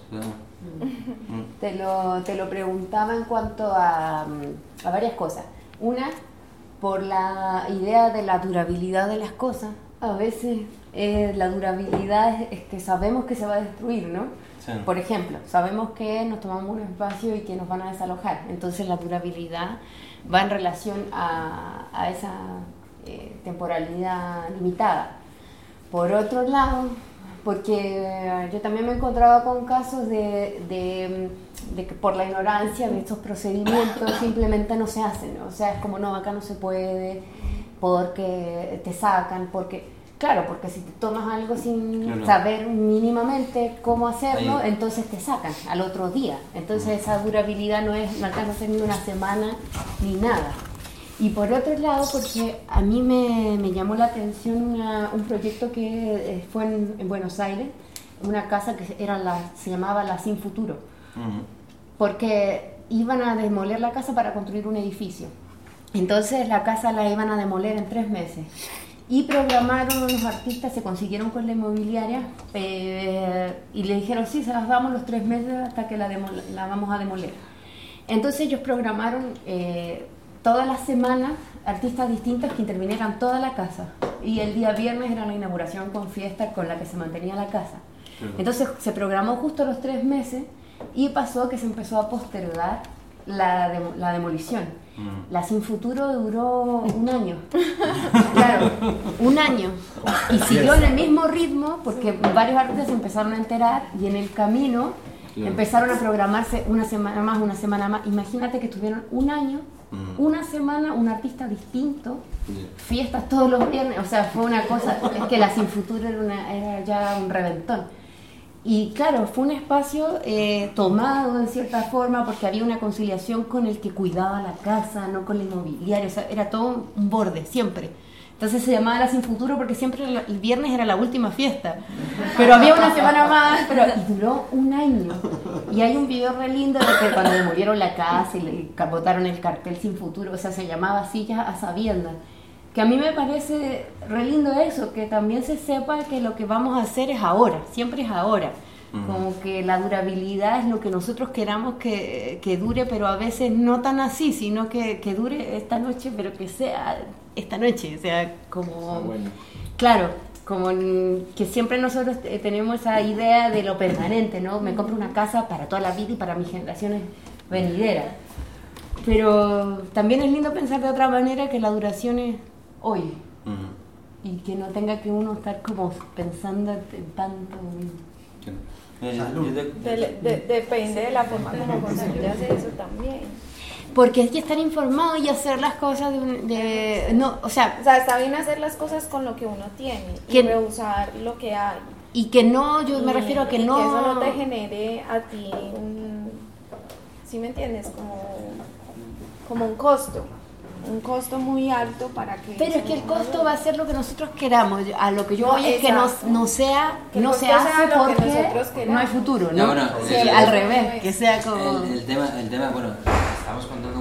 Te lo preguntaba en cuanto a varias cosas. Una, por la idea de la durabilidad de las cosas. A veces la durabilidad es que sabemos que se va a destruir, ¿no? Sí. Por ejemplo, sabemos que nos tomamos un espacio y que nos van a desalojar. Entonces la durabilidad va en relación a esa temporalidad limitada. Por otro lado, porque yo también me encontraba con casos de que por la ignorancia de estos procedimientos simplemente no se hacen, ¿no? O sea, es como, no, acá no se puede, porque te sacan, porque si te tomas algo sin saber mínimamente cómo hacerlo, entonces te sacan al otro día. Entonces esa durabilidad no alcanza a ser ni una semana ni nada. Y por otro lado, porque a mí me llamó la atención un proyecto que fue en Buenos Aires, una casa que se llamaba la Sin Futuro, porque iban a demoler la casa para construir un edificio. Entonces la casa la iban a demoler en 3 meses. Y programaron unos artistas, se consiguieron con la inmobiliaria y le dijeron, sí, se las damos los 3 meses hasta que la vamos a demoler. Entonces ellos programaron todas las semanas artistas distintos que intervinieran toda la casa. Y el día viernes era la inauguración con fiesta con la que se mantenía la casa. Entonces se programó justo los 3 meses y pasó que se empezó a postergar la demolición. La Sin Futuro duró 1 año. Claro, 1 año. Y siguió en el mismo ritmo porque varios artistas se empezaron a enterar y en el camino empezaron a programarse una semana más. Imagínate que estuvieron 1 año, 1 semana, un artista distinto, fiestas todos los viernes. O sea, fue una cosa, es que la Sin Futuro era ya un reventón. Y claro, fue un espacio tomado en cierta forma porque había una conciliación con el que cuidaba la casa, no con la inmobiliaria, o sea, era todo un borde, siempre. Entonces se llamaba la Sin Futuro porque siempre el viernes era la última fiesta, pero había una semana más, y duró 1 año. Y hay un video re lindo de que cuando demolieron la casa y le botaron el cartel Sin Futuro, o sea, se llamaba así ya a sabiendas. Que a mí me parece re lindo eso, que también se sepa que lo que vamos a hacer es ahora, siempre es ahora. Como que la durabilidad es lo que nosotros queramos que dure, pero a veces no tan así, sino que dure esta noche, pero que sea esta noche, o sea, como... Bueno. Claro, como que siempre nosotros tenemos esa idea de lo permanente, ¿no? Me compro una casa para toda la vida y para mis generaciones venideras. Pero también es lindo pensar de otra manera que la duración es hoy y que no tenga que uno estar como pensando en tanto. Depende de la forma como construyas eso también. Porque hay que estar informado y hacer las cosas o sea, está bien hacer las cosas con lo que uno tiene y reusar lo que hay. Y que no, yo me refiero a que no... que eso no te genere a ti ¿sí me entiendes? Como un costo muy alto para que... Pero es que el costo va a ser lo que nosotros queramos. A lo que yo voy es que no se hace porque no hay futuro, ¿no? Bueno, sí, al revés, que sea como... El tema, bueno, estamos contando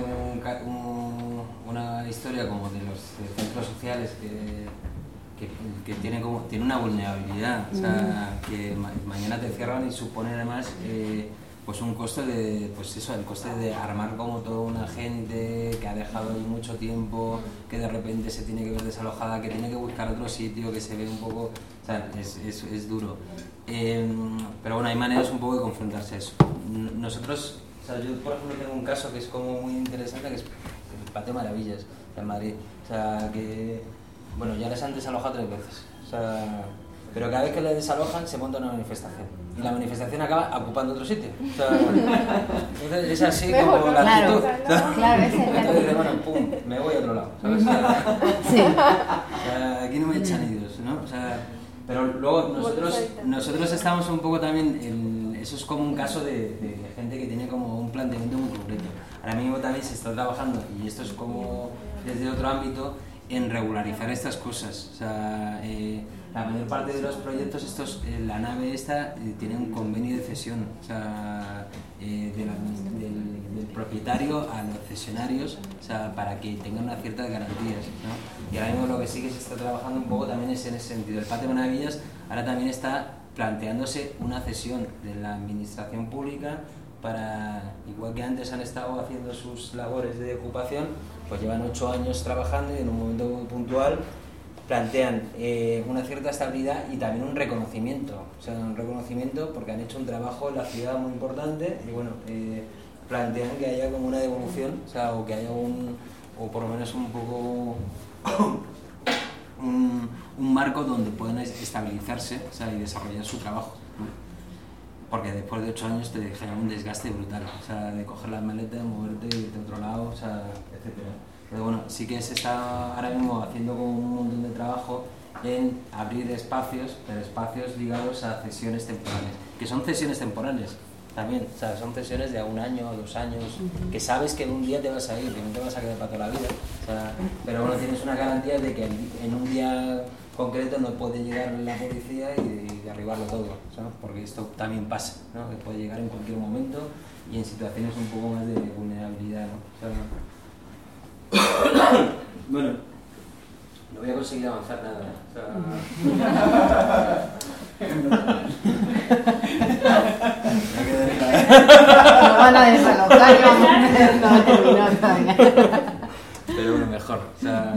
una historia como de los centros sociales que tienen una vulnerabilidad, o sea, que mañana te cierran y supone además... pues un coste el coste de armar como toda una gente que ha dejado ahí mucho tiempo, que de repente se tiene que ver desalojada, que tiene que buscar otro sitio, que se ve un poco, o sea, es duro. Pero bueno, hay maneras un poco de confrontarse a eso. Nosotros, o sea, yo por ejemplo tengo un caso que es como muy interesante, que es el Patio Maravillas en Madrid, o sea, que, bueno, ya les han desalojado 3 veces, o sea, pero cada vez que le desalojan se monta una manifestación y la manifestación acaba ocupando otro sitio, o sea, entonces es así como la actitud, claro, entonces dice, bueno, pum, me voy a otro lado, ¿sabes? Sí. O sea, aquí no me echan ellos, ¿no? O sea, pero luego nosotros estamos un poco también eso es como un caso de gente que tiene como un planteamiento muy concreto. Ahora mismo también se está trabajando, y esto es como desde otro ámbito, en regularizar estas cosas. O sea, la mayor parte de los proyectos estos, la nave esta tiene un convenio de cesión, o sea, del propietario a los cesionarios, o sea, para que tengan unas ciertas garantías, ¿no? Y ahora mismo lo que sí que se está trabajando un poco también es en ese sentido. El Patio Maravillas ahora también está planteándose una cesión de la administración pública para, igual que antes han estado haciendo sus labores de ocupación, pues llevan 8 años trabajando y en un momento puntual plantean una cierta estabilidad y también un reconocimiento, o sea, un reconocimiento porque han hecho un trabajo en la ciudad muy importante y bueno, plantean que haya como una devolución, o sea, o que haya o por lo menos un poco un marco donde puedan estabilizarse, o sea, y desarrollar su trabajo, ¿no? Porque después de 8 años te genera un desgaste brutal, o sea, de coger las maletas, moverte, irte a otro lado, o sea, etcétera. Pero bueno, sí que se está ahora mismo haciendo como un montón de trabajo en abrir espacios, pero espacios ligados a cesiones temporales, que son cesiones temporales, también, o sea, son cesiones de a 1 año o 2 años, que sabes que un día te vas a ir, que no te vas a quedar para toda la vida, o sea, pero bueno, tienes una garantía de que en un día concreto no puede llegar la policía y derribarlo todo, ¿sabes? Porque esto también pasa, ¿no? Que puede llegar en cualquier momento y en situaciones un poco más de vulnerabilidad, ¿no? O sea, bueno, no voy a conseguir avanzar nada, o sea... No van a desalojar y vamos a no terminó todavía. Pero bueno, mejor. O sea,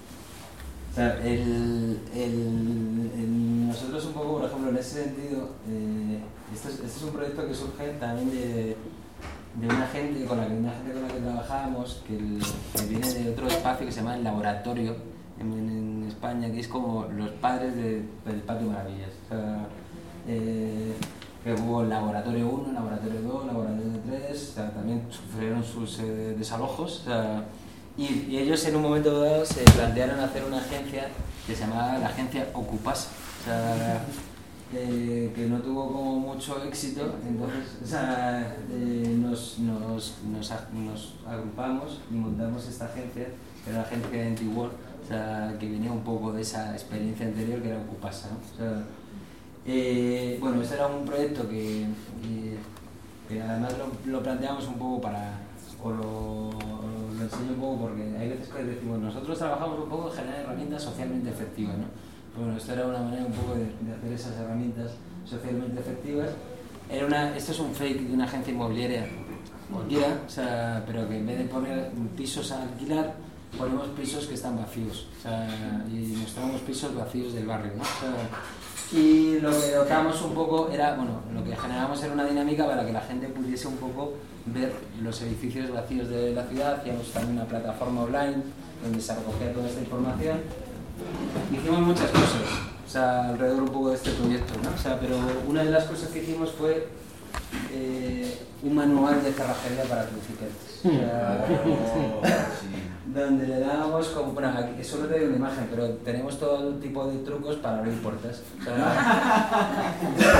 nosotros un poco, por ejemplo, en ese sentido, este es un proyecto que surge también de una gente con la que trabajábamos, que viene de otro espacio que se llama El Laboratorio en España, que es como los padres del Patio Maravillas. O sea, que hubo el Laboratorio 1, Laboratorio 2, Laboratorio 3, o sea, también sufrieron sus desalojos, o sea, y ellos en un momento dado se plantearon hacer una agencia que se llamaba la agencia Ocupasa, o sea, que no tuvo como mucho éxito, entonces o sea, nos agrupamos y montamos esta agencia, que era la agencia de Anti-War, o sea, que venía un poco de esa experiencia anterior que era Ocupasa, ¿no? O sea, bueno, este era un proyecto que además lo planteamos un poco o lo enseño un poco porque hay veces que decimos, nosotros trabajamos un poco en generar herramientas socialmente efectivas, ¿no? Bueno, esto era una manera un poco de hacer esas herramientas socialmente efectivas. Esto es un fake de una agencia inmobiliaria cualquiera, o sea, pero que en vez de poner pisos a alquilar, ponemos pisos que están vacíos, o sea, y mostramos pisos vacíos del barrio, ¿no? O sea, y lo que dotamos un poco era, bueno, lo que generamos era una dinámica para que la gente pudiese un poco ver los edificios vacíos de la ciudad. Hacíamos también una plataforma online donde se recogía toda esta información. Hicimos muchas cosas, o sea, alrededor un poco de este proyecto, ¿no? O sea, pero una de las cosas que hicimos fue un manual de cerrajería para principiantes. O sea, donde le dábamos como, bueno, aquí solo te doy una imagen, pero tenemos todo tipo de trucos para abrir puertas. O sea,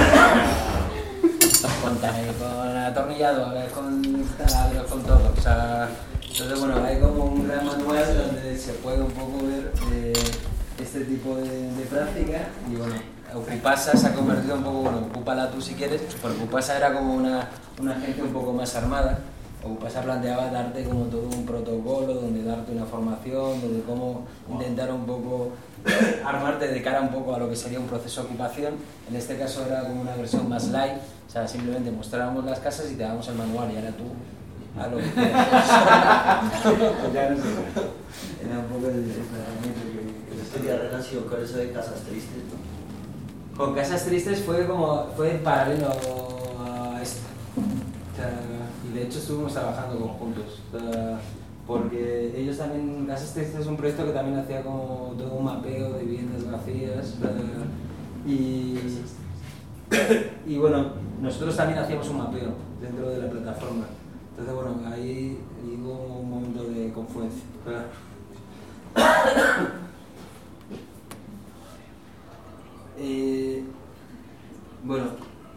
con atornillado, con taladros, con todo. O sea, entonces, bueno, hay como un gran manual donde se puede un poco ver este tipo de práctica y bueno, Ocupasa se ha convertido un poco, bueno, ocúpala tú si quieres, pero Ocupasa era como una gente un poco más armada. Ocupasa planteaba darte como todo un protocolo, donde darte una formación, donde cómo intentar un poco armarte de cara un poco a lo que sería un proceso de ocupación. En este caso era como una versión más light, o sea, simplemente mostrábamos las casas y te dábamos el manual y ahora tú a lo que quieras. Ya no sé. Era un poco el ¿Tenía relación con eso de Casas Tristes, no? Con Casas Tristes fue paralelo a esto. O sea, y de hecho estuvimos trabajando conjuntos. O sea, porque ellos también, Casas Tristes es un proyecto que también hacía como todo un mapeo de viviendas vacías. Y bueno, nosotros también hacíamos un mapeo dentro de la plataforma. Entonces, bueno, ahí hubo un momento de confluencia. Bueno,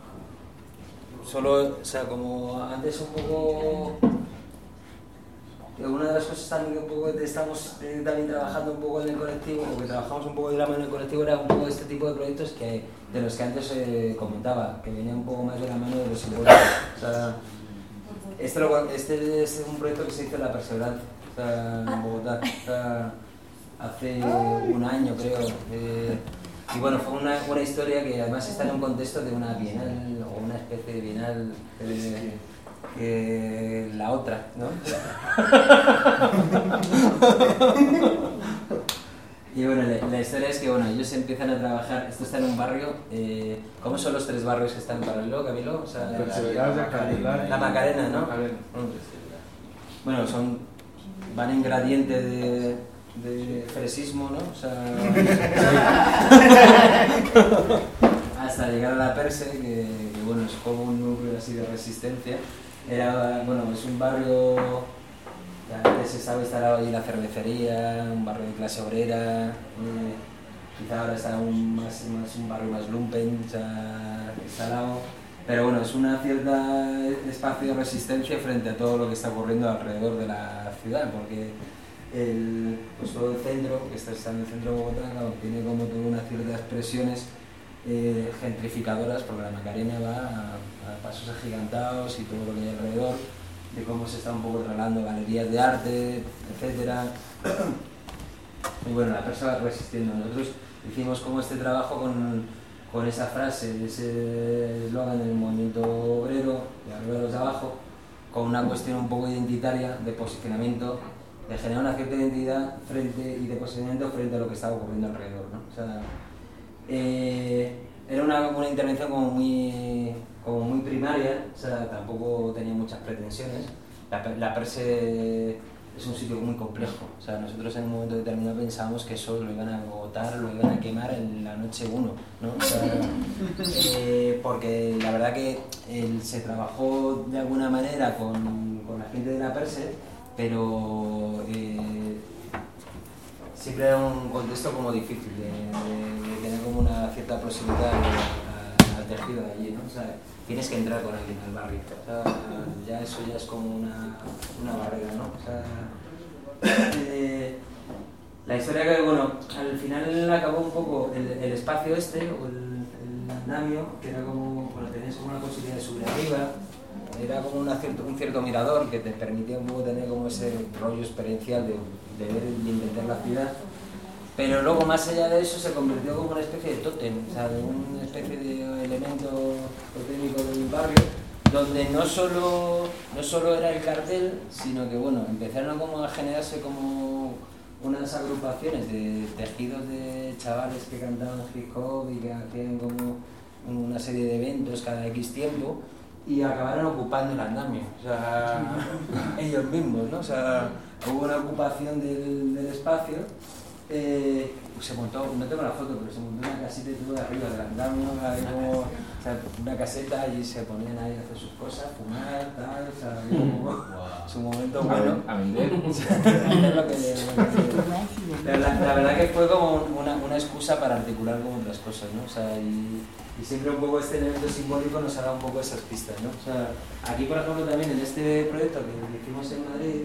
solo, o sea, como antes un poco, una de las cosas también que un poco estamos también trabajando un poco en el colectivo, o que trabajamos un poco de la mano en el colectivo, era un poco este tipo de proyectos de los que antes comentaba, que venían un poco más de la mano de los simbólicos. O sea, este es un proyecto que se hizo en La Perseverancia, o sea, en Bogotá, o sea, hace 1 año creo. Y bueno, fue una historia que además está en un contexto de una bienal o una especie de bienal que la otra, ¿no? Y bueno, la historia es que bueno, ellos empiezan a trabajar, esto está en un barrio, ¿cómo son los 3 barrios que están en paralelo, Camilo? O sea, la Macarena, ¿no? Bueno, van en gradiente de fresismo, ¿no? O sea, hasta llegar a la Perse, que bueno, es como un núcleo así de resistencia. Bueno, es un barrio que antes estaba instalado allí la cervecería, un barrio de clase obrera, quizá ahora está un barrio más lumpen, o sea, instalado. pero bueno, es una cierta espacio de resistencia frente a todo lo que está ocurriendo alrededor de la ciudad, porque pues todo el centro, que está en el centro de Bogotá, claro, tiene como toda una ciertas presiones gentrificadoras, porque la Macarena va a pasos agigantados y todo lo que hay alrededor, de cómo se está un poco trasladando galerías de arte, etcétera. Y bueno, la persona resistiendo. Nosotros hicimos como este trabajo con esa frase, ese eslogan del movimiento obrero, de arriba de los de abajo, con una cuestión un poco identitaria de posicionamiento, de generar una cierta identidad y de posicionamiento frente a lo que estaba ocurriendo alrededor, ¿no? O sea, era una intervención como muy primaria, o sea, tampoco tenía muchas pretensiones. La Perse es un sitio muy complejo, o sea, nosotros en un momento determinado pensábamos que eso lo iban a agotar, lo iban a quemar en la noche 1, ¿no? O sea, porque la verdad que se trabajó de alguna manera con la gente de la Perse, pero siempre era un contexto como difícil de tener como una cierta proximidad al tejido de allí, ¿no? O sea, tienes que entrar con alguien al barrio, o sea, ya eso ya es como una barrera, ¿no? O sea, la historia que, bueno, al final acabó un poco el espacio este, o el andamio, que era como, bueno, tenías como una posibilidad de subir arriba, era como un cierto mirador que te permitía un poco tener como ese rollo experiencial de ver y entender la ciudad. Pero luego, más allá de eso, se convirtió como una especie de tótem, o sea, de una especie de elemento totémico del barrio, donde no solo era el cartel, sino que, bueno, empezaron como a generarse como unas agrupaciones de tejidos de chavales que cantaban hip hop y que hacían como una serie de eventos cada X tiempo, y acabaron ocupando el andamio, o sea, ellos mismos, ¿no? O sea, hubo una ocupación del espacio. Se montó, no tengo la foto, pero se montó una casita y todo de arriba del andamio, como, o sea, una caseta, y se ponían ahí a hacer sus cosas, fumar, tal, o sea, como su momento bueno. A vender. La verdad que fue como una excusa para articular como otras cosas, ¿no? O sea, y siempre un poco este elemento simbólico nos ha dado un poco esas pistas, ¿no? O sea, aquí por ejemplo también en este proyecto que hicimos en Madrid,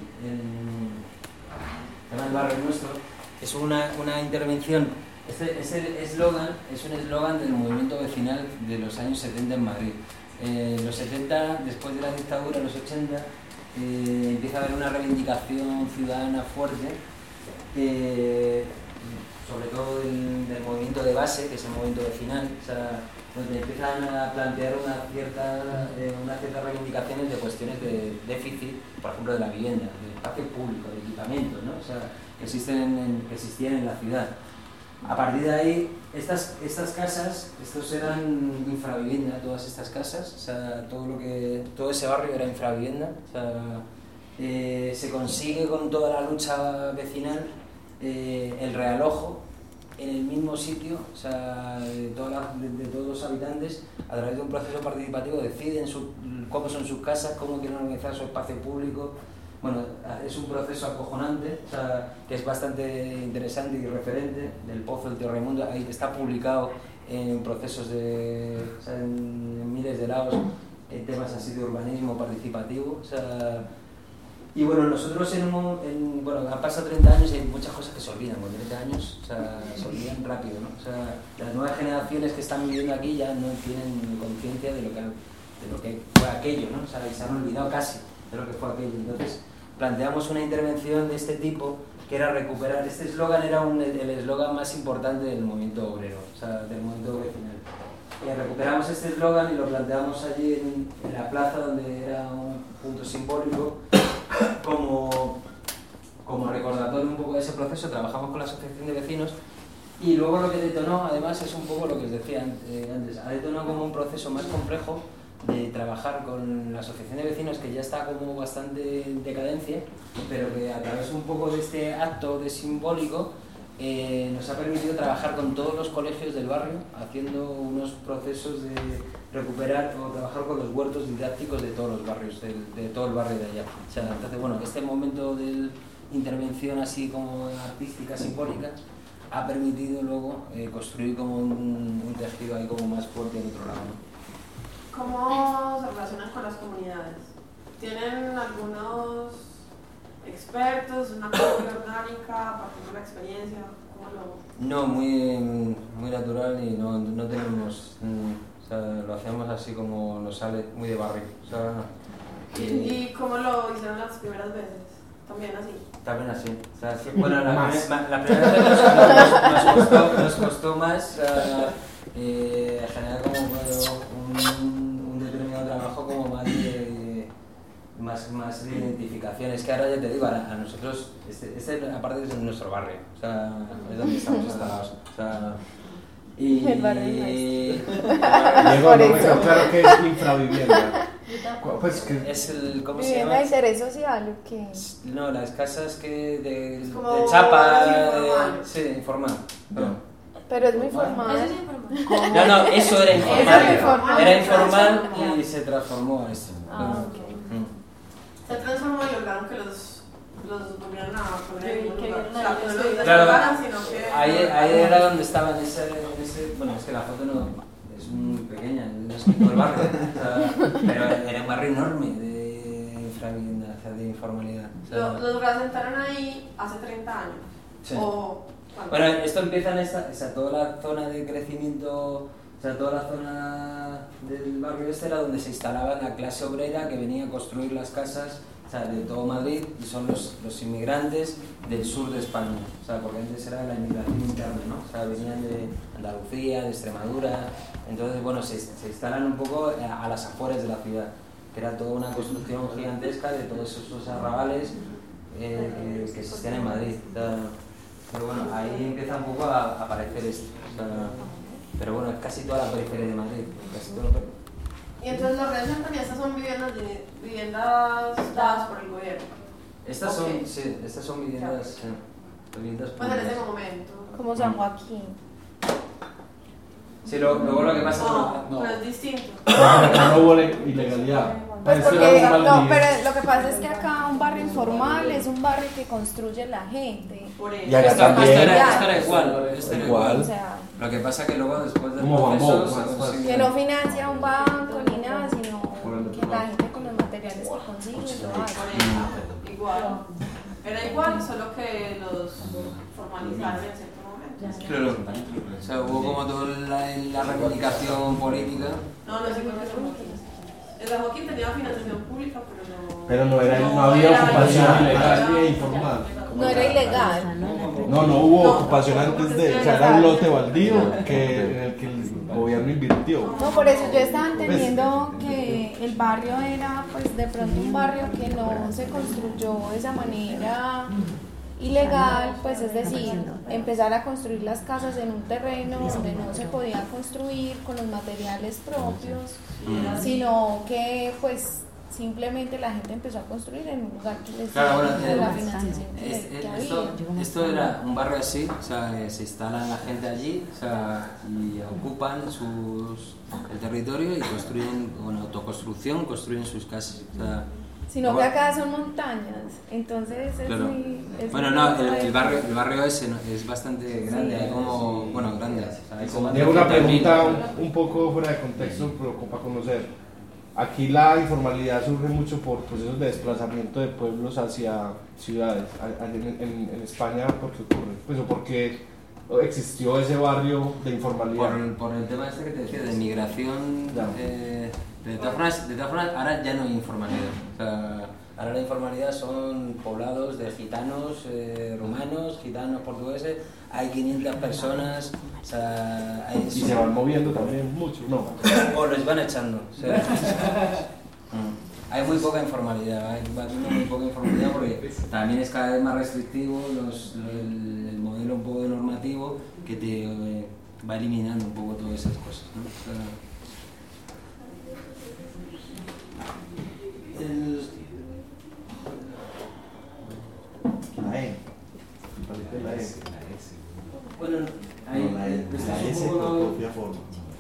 en el barrio nuestro, es una intervención, es un eslogan del movimiento vecinal de los años 70 en Madrid. Los 70, después de la dictadura, los 80, empieza a haber una reivindicación ciudadana fuerte, sobre todo del movimiento de base, que es el movimiento vecinal, o sea, donde empiezan a plantear unas ciertas reivindicaciones de cuestiones de déficit, por ejemplo, de la vivienda, del espacio público, de equipamiento, ¿no? O sea, que existían en la ciudad. A partir de ahí, estas casas, estos eran infravivienda, todas estas casas, o sea, todo ese barrio era infravivienda, o sea, se consigue con toda la lucha vecinal el realojo en el mismo sitio, o sea, de todos los habitantes, a través de un proceso participativo, deciden cómo son sus casas, cómo quieren organizar su espacio público. Bueno, es un proceso acojonante, o sea, que es bastante interesante y referente, del Pozo del Tío Raimundo. Ahí está publicado en procesos o sea, en miles de lados, en temas así de urbanismo participativo, o sea. Y bueno, nosotros bueno, han pasado 30 años y hay muchas cosas que se olvidan. Con 30 años, o sea, se olvidan rápido, ¿no? O sea, las nuevas generaciones que están viviendo aquí ya no tienen conciencia de lo que fue aquello, ¿no? O sea, se han olvidado casi de lo que fue aquello. Entonces, planteamos una intervención de este tipo, que era recuperar. Este eslogan era el eslogan más importante del movimiento obrero, o sea, del movimiento vecinal. Recuperamos este eslogan y lo planteamos allí en la plaza, donde era un punto simbólico, como recordatorio un poco de ese proceso. Trabajamos con la asociación de vecinos, y luego lo que detonó, además, es un poco lo que os decía antes, ha detonado como un proceso más complejo de trabajar con la asociación de vecinos, que ya está como bastante en decadencia, pero que a través un poco de este acto de simbólico nos ha permitido trabajar con todos los colegios del barrio, haciendo unos procesos de recuperar o trabajar con los huertos didácticos de todos los barrios, de todo el barrio de allá. O sea, entonces, bueno, este momento de intervención así como artística, simbólica, ha permitido luego construir como un tejido ahí como más fuerte al otro lado, ¿no? ¿cómo se relacionan con las comunidades? ¿Tienen algunos expertos, una copia orgánica, partiendo de la experiencia? ¿Cómo lo...? No, muy natural y no tenemos... o sea, lo hacemos así como nos sale, muy de barrio. O sea, ¿Y cómo lo hicieron las primeras veces? ¿También así? También así. O sea, sí, bueno, la primera vez nos costó más generar como un determinado trabajo como más de identificación. Es que ahora ya te digo, a nosotros, aparte es nuestro barrio, o sea, es donde estamos instalados. O sea, y el barrio Diego, no me quedó claro que es infravivienda. Pues que es el, ¿cómo se ¿Vivienda llama? de interés social o qué? No, las casas que de como chapa, informal. sí, informal. No. Pero es muy formal. Eso es informal. No, eso era informal. informal. Era informal y se transformó a esto. Se transformó y lograron que los volvieran a poner en un lugar. O sea, que no lo Claro, descargaran, sino que... ahí era donde estaba en ese... Bueno, es que la foto no es muy pequeña, no es todo el barrio. O sea, pero era un barrio enorme de infravivienda, o sea, de informalidad. O sea, Los reasentaron ahí hace 30 años. Sí. O, bueno, esto empieza en toda la zona de crecimiento, o sea, toda la zona del barrio este era donde se instalaba la clase obrera que venía a construir las casas, o sea, de todo Madrid, y son los inmigrantes del sur de España, o sea, porque antes era la inmigración interna, ¿no? O sea, venían de Andalucía, de Extremadura, entonces, bueno, se instalan un poco a las afueras de la ciudad, que era toda una construcción gigantesca de todos esos arrabales que existían en Madrid. O sea, pero bueno, ahí empieza un poco a aparecer esto. O sea, pero bueno, es casi toda la periferia de Madrid. Casi todo. y entonces los reasentan y estas son viviendas dadas por el gobierno. Estas son, Ok. sí, estas son viviendas, viviendas Pues en ese públicas. momento. Como San Joaquín. Sí, luego lo que pasa No, pero es distinto. no hubo ilegalidad. Pues Esto porque, era un no, baldío. pero lo que pasa es que acá un barrio informal es un barrio que construye la gente. Por eso. Y acá esto también. era igual. Esto era Igual. O sea, Lo que pasa que luego después del Como proceso Bambó, se más consigue- que no financia un banco ni nada, sino que la gente con los materiales que consigue lo hace. Por eso, igual. Era igual, solo que los formalizaron en cierto momento. Claro. O sea, hubo como toda la reivindicación política. No sé por qué San Joaquín. El San Joaquín tenía financiación pública, Pero no había era ocupación ilegal. ilegal ni informal. No era ilegal. No hubo No, ocupación antes de, o sea, era un lote baldío en el que el gobierno invirtió. No, por eso yo estaba entendiendo que el barrio era pues de pronto un barrio que no se construyó de esa manera ilegal, pues es decir, empezar a construir las casas en un terreno donde no se podía construir con los materiales propios, sino que pues simplemente la gente empezó a construir en un lugar que les Claro, bueno, dio la financiación que había. esto era un barrio así, o sea, se instala la gente allí, o sea, y ocupan el territorio y construyen, con autoconstrucción, construyen sus casas. O sea, Sino que acá son montañas, entonces es claro. muy... es Bueno, muy no, diferente. el barrio ese es bastante grande, hay como, bueno, grande. O sea, hay como Tengo una 300.000. pregunta un poco fuera de contexto, pero como para conocer. Aquí la informalidad surge mucho por procesos de desplazamiento de pueblos hacia ciudades. En España, ¿por qué ocurre? Pues, ¿o por qué existió ese barrio de informalidad? Por el tema este que te decía, de migración. Ya. De todas formas, ahora ya no hay informalidad. O sea, ahora la informalidad son poblados de gitanos, rumanos, gitanos, portugueses. Hay 500 personas. O sea, Y se van moviendo también mucho, ¿no? O los van echando. O sea, hay muy poca informalidad, va habiendo muy poca informalidad porque también es cada vez más restrictivo el modelo un poco normativo que te va eliminando un poco todas esas cosas, ¿no? O sea, La E. La E. bueno, ahí No, la es S un por poco, propia forma.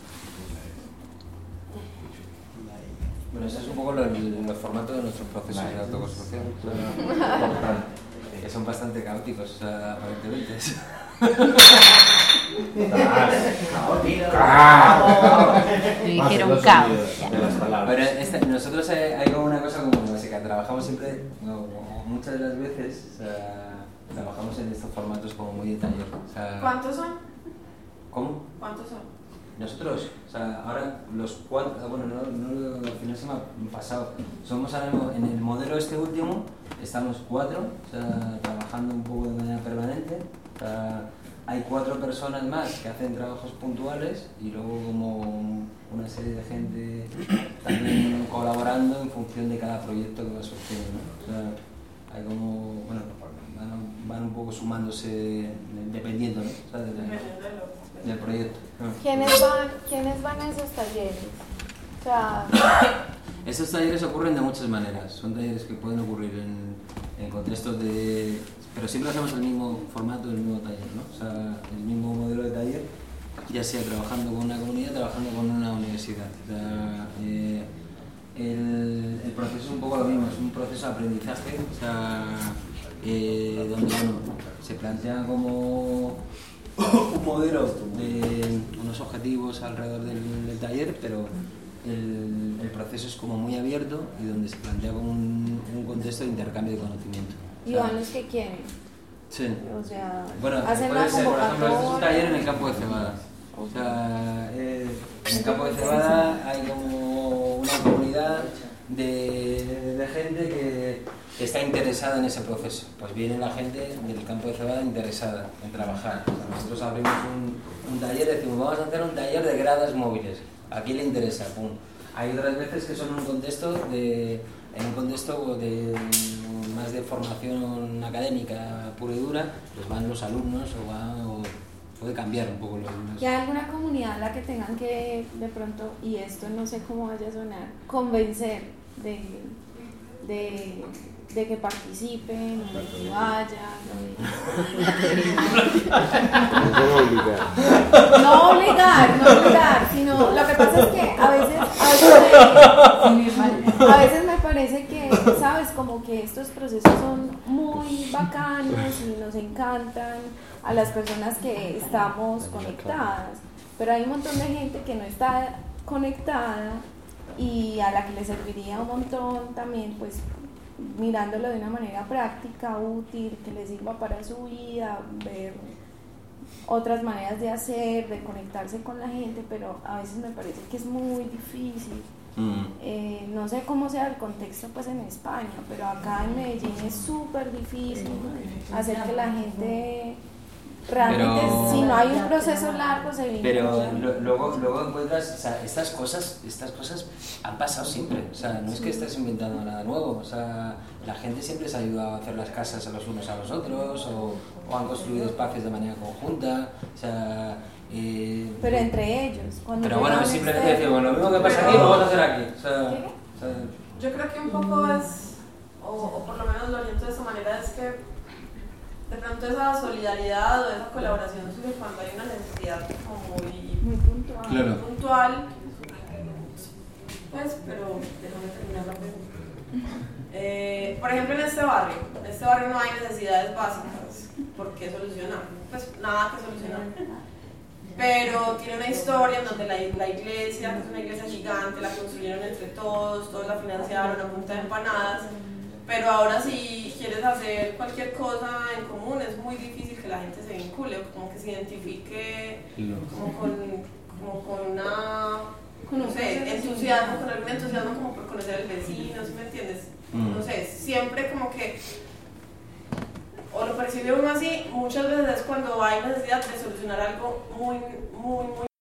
bueno, ese es un poco los formatos de nuestros procesos de autoconstrucción, que son bastante caóticos, o sea, aparentemente. Me dijeron caos. Pero nosotros hay como una cosa como básica, trabajamos siempre, muchas de las veces, o sea, trabajamos en estos formatos como muy de taller. O sea, ¿Cuántos son? ¿Cómo? ¿Cuántos son? Nosotros, o sea, ahora los 4, bueno, no al final se me ha pasado, somos ahora mismo, en el modelo este último, estamos 4, o sea, trabajando un poco de manera permanente, o sea, hay 4 personas más que hacen trabajos puntuales y luego como una serie de gente también colaborando en función de cada proyecto que va surgiendo, ¿no? O sea, hay como, bueno, van un poco sumándose, dependiendo, ¿no? O sea, del proyecto. ¿Quiénes van a esos talleres? O sea, estos talleres ocurren de muchas maneras. Son talleres que pueden ocurrir en contextos de... Pero siempre hacemos el mismo formato del mismo taller, ¿no? O sea, el mismo modelo de taller, ya sea trabajando con una comunidad, trabajando con una universidad. O sea, el proceso es un poco lo mismo, es un proceso de aprendizaje, o sea, donde bueno, se plantea como un modelo de unos objetivos alrededor del taller, pero el proceso es como muy abierto y donde se plantea como un contexto de intercambio de conocimiento. ¿Y van los que quieren? Sí. O sea, bueno, hacen puede la ser, por ejemplo, este es un taller en el campo de cebada. Okay. O sea, en el campo de cebada hay como una comunidad de gente que está interesada en ese proceso. Pues viene la gente del campo de cebada interesada en trabajar. O sea, nosotros abrimos un taller, decimos, vamos a hacer un taller de gradas móviles. ¿A quién le interesa? Pum. Hay otras veces que son en un contexto de más de formación académica pura y dura, pues van los alumnos o puede cambiar un poco los... ¿Y hay alguna comunidad a la que tengan que de pronto, y esto no sé cómo vaya a sonar, convencer de que participen, o de que vayan? No obligar, sino lo que pasa es que a veces me parece que, sabes, como que estos procesos son muy bacanos y nos encantan a las personas que estamos conectadas, pero hay un montón de gente que no está conectada y a la que le serviría un montón también, pues mirándolo de una manera práctica, útil, que le sirva para su vida, ver otras maneras de hacer, de conectarse con la gente, pero a veces me parece que es muy difícil. No sé cómo sea el contexto pues en España, pero acá en Medellín es súper difícil hacer que la gente realmente, pero, si no hay un proceso largo, se vincula. Pero luego encuentras, o sea, estas cosas han pasado siempre, o sea, no es que estés inventando nada nuevo, o sea, la gente siempre se ha ayudado a hacer las casas a los unos a los otros, o han construido espacios de manera conjunta, o sea... pero entre ellos, cuando pero bueno, simplemente decimos, lo mismo que pasa aquí, lo vamos a hacer aquí, o sea, yo creo que un poco es, o por lo menos lo oriento de esa manera, es que de pronto esa solidaridad o esa colaboración surge cuando hay una necesidad como muy puntual. Claro. Muy puntual. Pues, pero déjame terminar la pregunta. Por ejemplo, en este barrio no hay necesidades básicas. ¿Por qué solucionar? Pues nada que solucionar. Pero tiene una historia en donde la iglesia, que es una iglesia gigante, la construyeron entre todos la financiaron a punta de empanadas. Pero ahora si quieres hacer cualquier cosa en común es muy difícil que la gente se vincule, como que se identifique como con una, no sé, entusiasmo, con algún entusiasmo como por conocer al vecino, ¿sí me entiendes? No sé, siempre como que o lo percibe uno así, muchas veces es cuando hay necesidad de solucionar algo muy